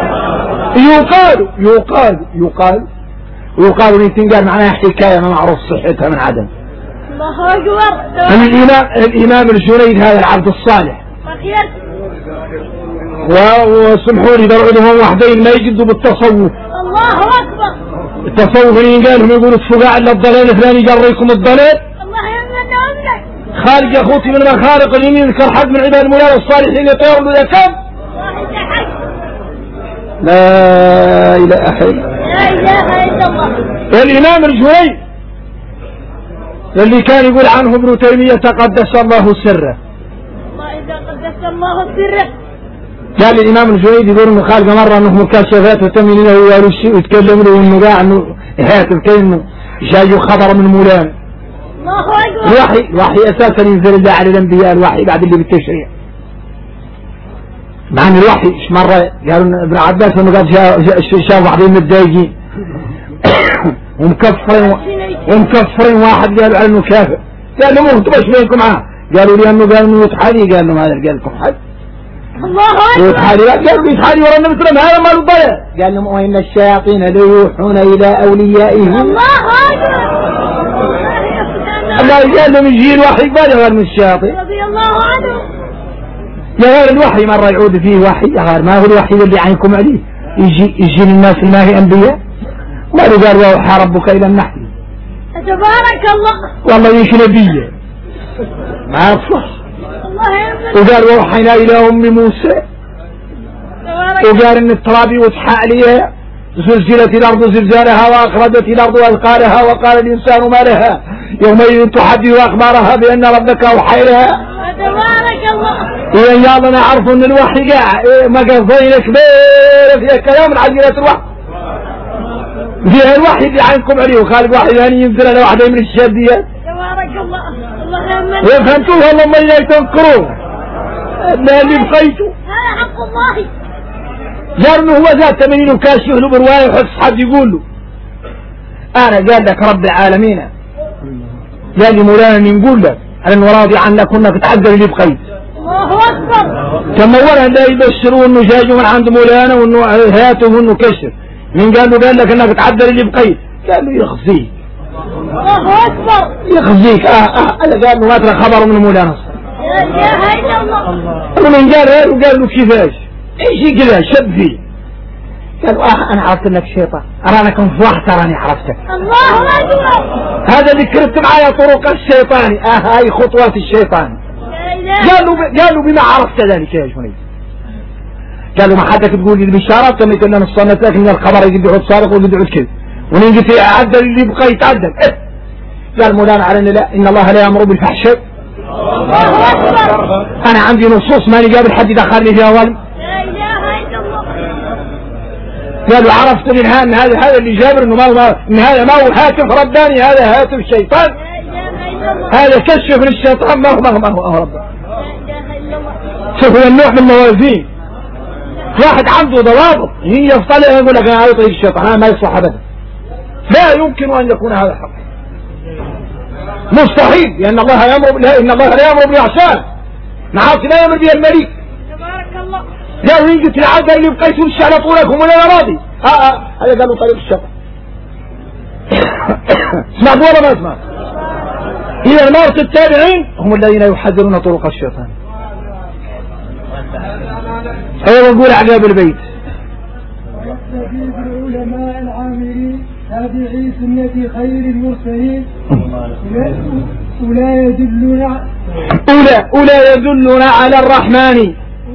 يقال ويتنقال معناها حكاية ما معروف صحتها من عدم. الله أكبر. الإمام الجنيد هذا العبد الصالح وسمحوا لي درعوا وحدين ما يجدوا بالتصوف. الله أكبر. التصوف اللي قالهم يقولوا اتفقوا على الضلال الفلاني جريكم الضلال. الله يمنع عنك. خالق يا اخوتي من مخالق اللي يذكر حد من عباد مولانا الصالحين يطير له كم. لا اله الا الله. الامام الجنيد اللي كان يقول عنه ابن تيمية تقدس الله سره. إذا قدس الله سره. قال الإمام الجنيد يقول إنه خالق مرة إنه مكاشفات وتمنين وقالوا الشيء ويتكلم له إنه قاع إنه هاتف كأنه جاي خبر من مولانا. الله أكبر. الوحي أساسا ينزل الله على الأنبياء الوحي بعد اللي بالتشريع. مع إن الوحي إيش مرة قالوا ابن عباس إنه قال شاف واحدين متضايقين ومكفرين واحد قالوا عنه كافر. قال له مو تبش بينكم معاه. قالوا لي انه قال انه يتحالي قال لهم هذا قال لكم حد. الله اكبر. يتحالي قالوا لي يتحالي ورا النبي صلى الله عليه وسلم هذا ما له ضيع. قال لهم وان الشياطين ليوحون الى اوليائهم. الله اكبر. الله قال لهم يجي الوحي قال غير من الشياطين. رضي الله عنه. يا غير الوحي مرة يعود فيه وحي غير ما هو الوحي اللي عينكم عليه يجي للناس الماهي انبياء. ما قال وأوحى ربك الى النحل. تبارك الله. والله يش نبيه ما يصلح. وقال ووحينا إلى أم موسى وقال إن التراب يوسح عليها زلزلت الأرض زلزالها وأخرجت الأرض أثقالها وقال الإنسان ما لها يومئذ تحدث أخبارها بأن ربك أوحى لها. تبارك الله. إذا يلا نعرف أن الوحي قاع مقصدين كبير فيها كلام من عجلة الوحي فيها الوحي اللي عنكم عليه وخالق واحد يعني ينزل على واحدة من الشاديات. تبارك الله. الله وفهمتوها والله لا تنكروه لا اللي بقيتوا هذا حق الله. جار انه هو ذات 80 وكاشف له بروايه وحس حد يقول له انا قال لك رب العالمين قال لي مولانا نقول لك انا راضي عنك وانك تعدل اللي بقيت. الله اكبر. كما اولا لا يبشروا انه جاي من عند مولانا وانه هاته وانه كشف من قال له قال لك انك تعدل اللي بقيت قال له يخزيك. الله اكبر. يخزيك هذا قال له ما ترى خبر من مولانا لا اله الا الله. ومن قال له كيفاش ايش كذا شب فيه قالوا انا عرفت انك شيطان ارانك انفضحت اراني عرفتك. الله اكبر. هذا اللي كرت معايا طرق الشيطان هاي خطوات الشيطان. قالوا بما عرفت ذلك يا جميل قالوا ما حدك تقول لي البشارات كما كنا نصنت لك من الخبر يجي يعود صادق ويجي يعود كذب ونيجي في عدل اللي يبقى يتعدل قال مولانا على لا ان الله لا يامر بالفحشاء. الله اكبر. انا عندي نصوص ماني قابل حد يدخلني فيها ظلم. لا اله الا الله. قالوا عرفت منها ان هذا اللي جابر انه ان هذا ما هو هاتف رباني هذا هاتف شيطان. هذا كشف من الشيطان ما هو رب. شوف هو النوع من الموازين واحد عنده ضوابط هي يفطلع يقول لك انا طريق الشيطان هذا ما يصلح ابدا لا يمكن ان يكون هذا حق مستحيل لان الله يامر ان الله لا يامر بالفحشاء معاصي لا يامر بها الملك. تبارك الله. قالوا يجي العدل اللي بقيت يمشي على طولكم وانا راضي هذا قالوا طريق الشيطان. اسمع ولا ما اسمع؟ إذا مرت التابعين هم الذين يحذرون طرق الشيطان. أيضا نقول أعقاب البيت ويستفيد العلماء العاملين تابعي سنة خير المرسلين أولى يدلنا على الرحمن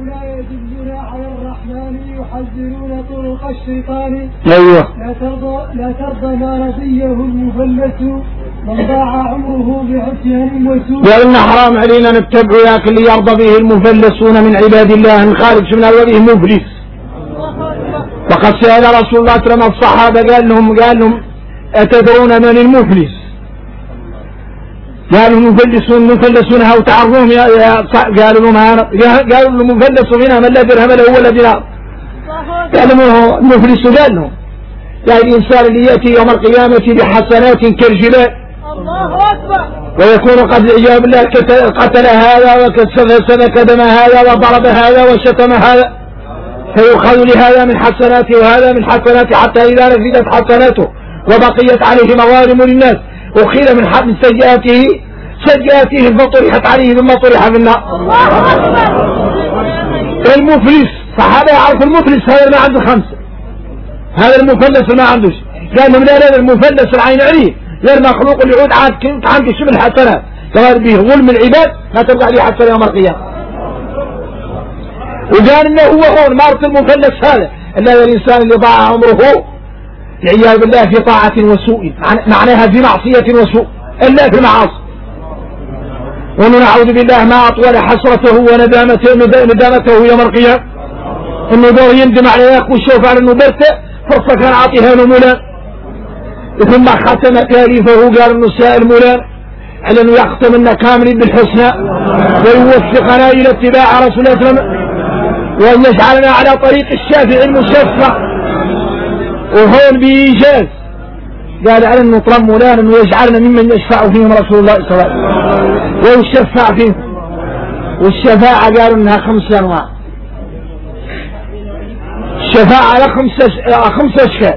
يحذرون طرق الشيطان. أيوه. لا ترضى ما رضيه المفلس من ضاع عمره بعصيان وسوء. وإن حرام علينا نتبع ياك اللي يرضى به المفلسون من عباد الله الخارج من أوله مفلس. وقد سأل رسول الله صلى الله عليه وسلم الصحابة قال لهم أتدرون من المفلس؟ قالوا المفلسون هاو تعرفوهم قالوا لهم المفلس منها من لا درهم له ولا دينار. قالوا المفلس قال لهم يعني الإنسان اللي يأتي يوم القيامة بحسنات كالجبال. الله أكبر. ويكون قد عياذ بالله قتل هذا وسفك دم هذا وضرب هذا وشتم هذا فيؤخذ لهذا من حسناته وهذا من حسناته حتى إذا نفذت حسناته وبقيت عليه مظالم للناس أخذ من سيئاتهم فطرحت عليه ثم طرح في النار. الله أكبر. المفلس صحابة يعرف المفلس هذا ما عنده خمسة هذا المفلس ما عندوش قال لهم لا المفلس العين عليه لا المخلوق اللي يعود عنده شبه الحسنات كما به ظلم العباد ما تبقى عليه حسنة يوم القيامة. وقال انه هو مارة المفلس هذا الا الانسان اللي ضاع عمره والعياذ بالله في طاعة وسوء معناها في معصية وسوء الا في المعاصي. ونعوذ بالله ما اطول حسرته وندامته يوم القيامة انه دور يندم على ياك والشوف على انه برته فرصة كان عاطيها له مولانا ثم ختم تاريخه قال انه سائل مولانا على انه يختم لنا كامل بالحسنى ويوفقنا الى اتباع رسول الله صلى الله عليه وسلم وان يجعلنا على طريق الشافع المشفع. وهون بإيجاز قال على انه طلب مولانا انه يجعلنا ممن يشفع فيهم رسول الله صلى الله عليه وسلم ويشفع فيهم. والشفاعة قالوا انها 5 انواع. الشفاعة على 5 اشكال.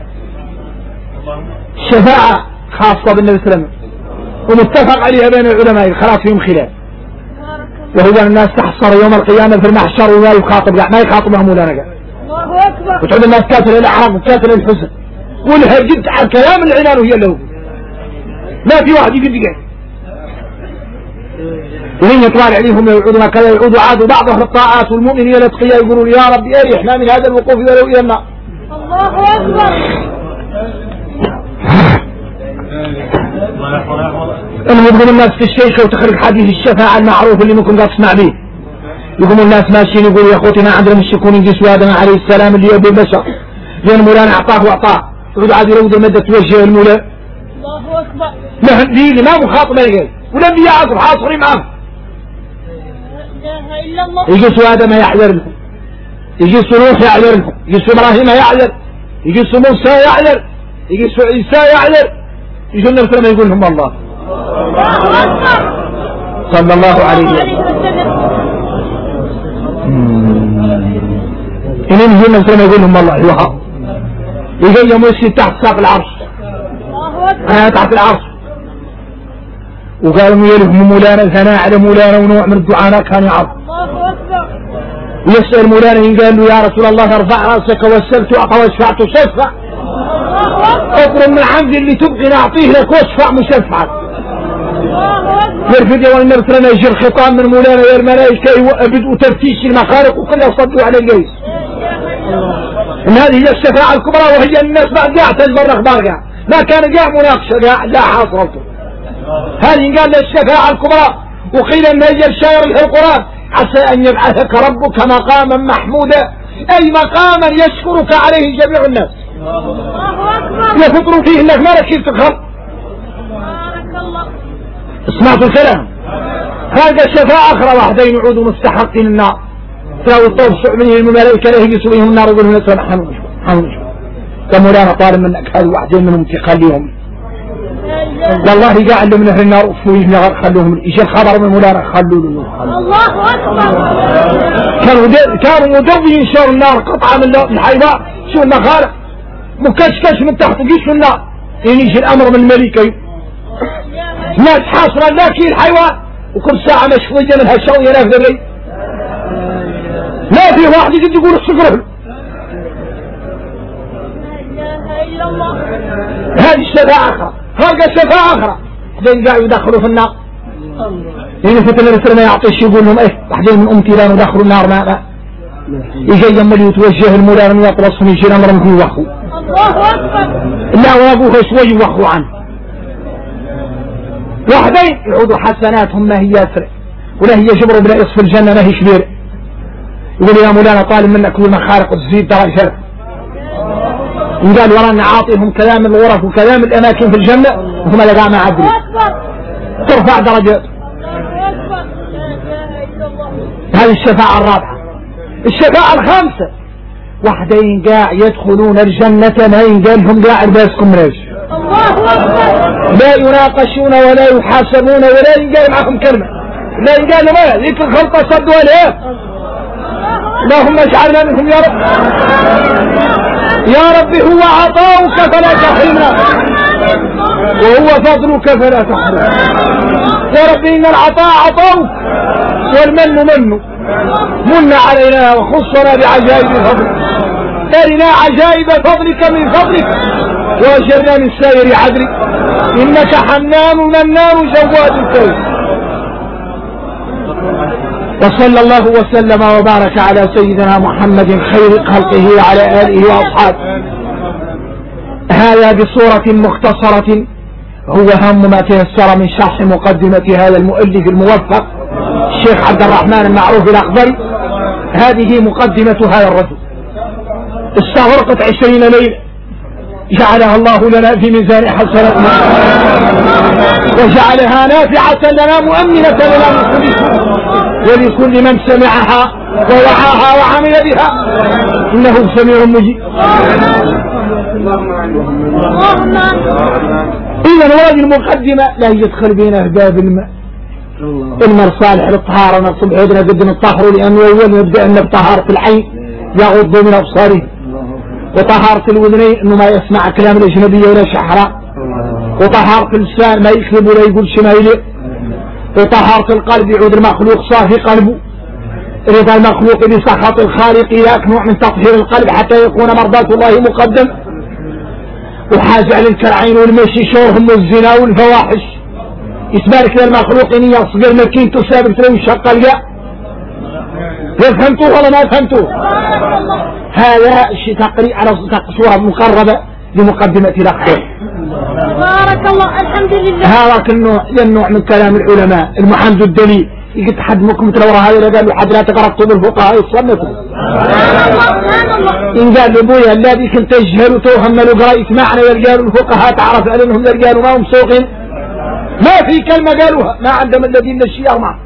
الشفاعة خاصة بالنبي صلى الله عليه وسلم ومتفق عليها بين العلماء خلاص فيهم خلاف وهو الناس تحصر يوم القيامة في المحشر وما ما يخاطبها مولانا قال. الله أكبر. وتعود الناس كاتل الأعراض وكاتل الحزن ولها جبت على كلام العنان وهي له ما في واحد يقول وهن يطلع عليهم يعودون كذا يعودوا عادوا بعض أهل الطاعات والمؤمنين الاتقياء يقولون يا رب أرحنا من هذا الوقوف ولو إلى النار. الله أكبر. يقول الناس في الشيخ وتخرج حديث الشفاعة المعروف اللي ممكن قد تسمع به. يقوموا الناس ماشيين يقولوا يا اخوتي ما عندنا مش يكون يجلسوا آدم عليه السلام اللي يبي البشر لأن مولانا أعطاه وأعطاه يقول عاد يرود المدة توجه المولى. الله أكبر. ما مخاطبة يقول والأنبياء عصر حاصرين معه. يجلسوا آدم يعذر لهم، يجلسوا نوح يعذر لهم، يجلسوا إبراهيم يعذر، يجلسوا موسى يعذر، يجلسوا عيسى يعذر، يجوا النبي صلى الله عليه وسلم يقول لهم الله صلى الله عليه وسلم. إن يجي النبي صلى الله عليه وسلم يقول لهم الله يوها يجي يوم يسير تحت ساق العرش أنا تحت العرش وقالوا يلهم مولانا ثناء على مولانا ونوع من الدعاء كان يعرض ويسأل مولانا قال له يا رسول الله ارفع راسك وسلت وأعطى واشفعت وشفع اطلب من عمد اللي تبغي نعطيه لك واشفع مشفعك. يرفد يوم النبي صلى الله عليه وسلم يجي الخطاب من مولانا يا الملائكة بدء تفتيش المخارق وكلها صدوا على الجيش. إن هذه هي الشفاعة الكبرى وهي الناس بعد قاع تجبر أخبار قاع ما كان قاع مناقشة قاع لا حاصرته. هذه قال الشفاعة الكبرى وقيل أن هي الشاعر في القرآن عسى أن يبعثك ربك مقاما محمودا أي مقاما يشكرك عليه جميع الناس يفطر فيه انك ما ركيب تخر. اسمعت الكلام هذا الشفاعة أخرى واحدين يعودوا مستحقين النار تلاوي الطوب شعبين الملائكة له يسويهم النار يقولون نسلم حمد كمولانا طالب منك هذه واحدين منهم تخليهم والله قاعد من أهل النار وفويه نغر خلوهم يجي الخبر من مولانا خلوا له. الله أكبر. كانوا مدوين شور النار قطعة من الحيوان شو المخالق مكشكش من تحت قيش النار يعني يجي الأمر من الملكة ناس حاصرة لكن الحيوان وكل ساعة مشفوية منها شوية ناس ذري ما في واحد يجي يقول الشكر هذه الشفاعة أخرى هذه الشفاعة أخرى بعدين قاعد يدخلوا في النار يعني فتن الرسول ما يعطيش يقول لهم ايه بعدين من أمتي لا ندخلوا النار ما يجي يملي يتوجه المولان ويطلصهم يجي الأمر منه يوخوا الله أكبر. لا وابوه شوي يوخوا عنه واحدين يعودوا حسناتهم ما هي يسرع ولا هي جبر بلا يصف الجنة ما هي كبيرة يقول يا مولانا طالب منك كل مخارق تزيد درجة قال ورانا عاطيهم كلام الغرف وكلام الأماكن في الجنة وهم لقى ما عدري ترفع درجات. هذه الشفاعة الرابعة. الشفاعة الخامسة واحدين قاع يدخلون الجنة ما ينقالهم قاع الباسكم ريش لا يناقشون ولا يحاسبون ولا ينقال معهم كلمة لا ينقال ما ذيك الخلطة صدوا عليه اللهم اجعلنا منهم يا رب يا رب هو عطاؤك فلا تحرمنا وهو فضلك فلا تحرمنا يا رب إن العطاء عطاؤك والمن منه من علينا وخصنا بعجائب فضلك أرنا عجائب فضلك من فضلك وأجرنا من سائر عدلك إنك حنان منان جواد كريم. وصلى الله وسلم وبارك على سيدنا محمد خير خلقه وعلى آله وأصحابه. هذا بصورة مختصرة هو هم ما تيسر من شرح مقدمة هذا المؤلف الموفق الشيخ عبد الرحمن المعروف الأخضري. هذه مقدمة هذا الرجل استغرقت 20 ليلة جعلها الله لنا في ميزان حسناتنا وجعلها نافعة لنا مؤمنة لنا من كل سوء ولكل من سمعها ووعاها وعمل بها إنه سميع مجيب. إذا هذه المقدمة لا يدخل بين باب الماء صالح للطهارة نصب عودنا قدم الطهر لأنه أول يبدأ أن بطهارة العين يغض من أبصاره وطهارة الوذنين أنه ما يسمع كلام الأجنبية ولا شحراء وطهارة اللسان ما يكذب ولا يقول شمايله وطهارة القلب يعود المخلوق صافي قلبه رضا المخلوق بسخط الخالق ذاك نوع من تطهير القلب حتى يكون مرضاة الله مقدم وحاجة للكرعين والمشي شورهم والزنا والفواحش يسبارك للمخلوق إن يصغر مكين تسابق تلوي شق الياء. فهمتوا ولا ما فهمتوا؟ هذا شيء تقريء على صورة مقربة لمقدمة الأخير. بارك الله. الحمد لله. هذا النوع من كلام العلماء المحمد الدليل. يقول حد منكم تلورا هذا قالوا حد لا تقرأتوا بالفقهاء يصنفوا. إن قال لابويا الذي كنت تجهل وتوهم قرأت معنى يرجال الفقهاء تعرف أنهم يرجال ما هم سوق ما في كلمة قالوها ما عندهم الذين الشيعة معه.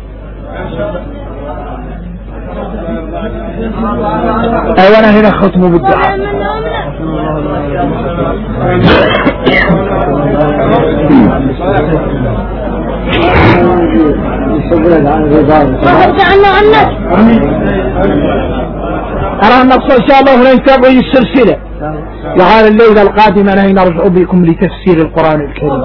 أولا هنا ختموا بالدعاء. أرى النقص إن شاء الله ننتبه السلسلة وعلى الليلة القادمة نرجع بكم لتفسير القرآن الكريم.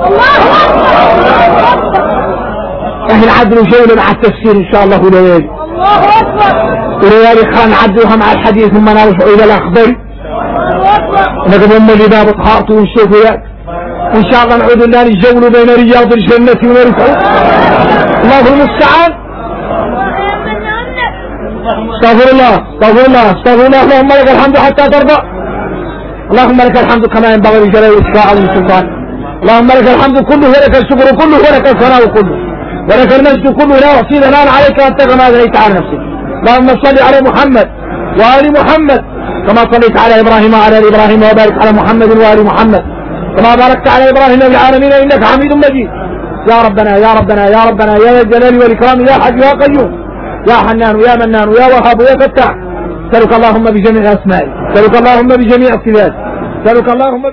احنا عدلوا جولة مع التفسير إن شاء الله ليالي وليالي خان عدوها مع الحديث ثم نرجع إلى الأخبار نقول هم اللي باب طهارته ونشوفوا ياك وإن شاء الله نعود الله نجول بين رياض الجنة ونرفع. الله المستعان. استغفر الله استغفر الله استغفر الله. اللهم لك الحمد حتى ترضى. اللهم لك الحمد كما ينبغي لجلال وجهك وعظيم سلطانك. اللهم لك الحمد كله ولك الشكر كله ولك الثناء كله ولك المجد كله لا أحصي ثناء عليك أنت كما أثنيت على نفسك. اللهم صل على محمد وآل محمد كما صليت على إبراهيم وعلى آل إبراهيم وبارك على محمد وآل محمد كما باركت على إبراهيم في العالمين إنك حميد مجيد. يا ربنا يا ربنا يا ربنا يا ذا الجلال والإكرام يا حي يا قيوم يا حنان يا منان يا وهاب يا فتاح. سألك اللهم بجميع أسمائك سألك اللهم بجميع صفاتك سألك اللهم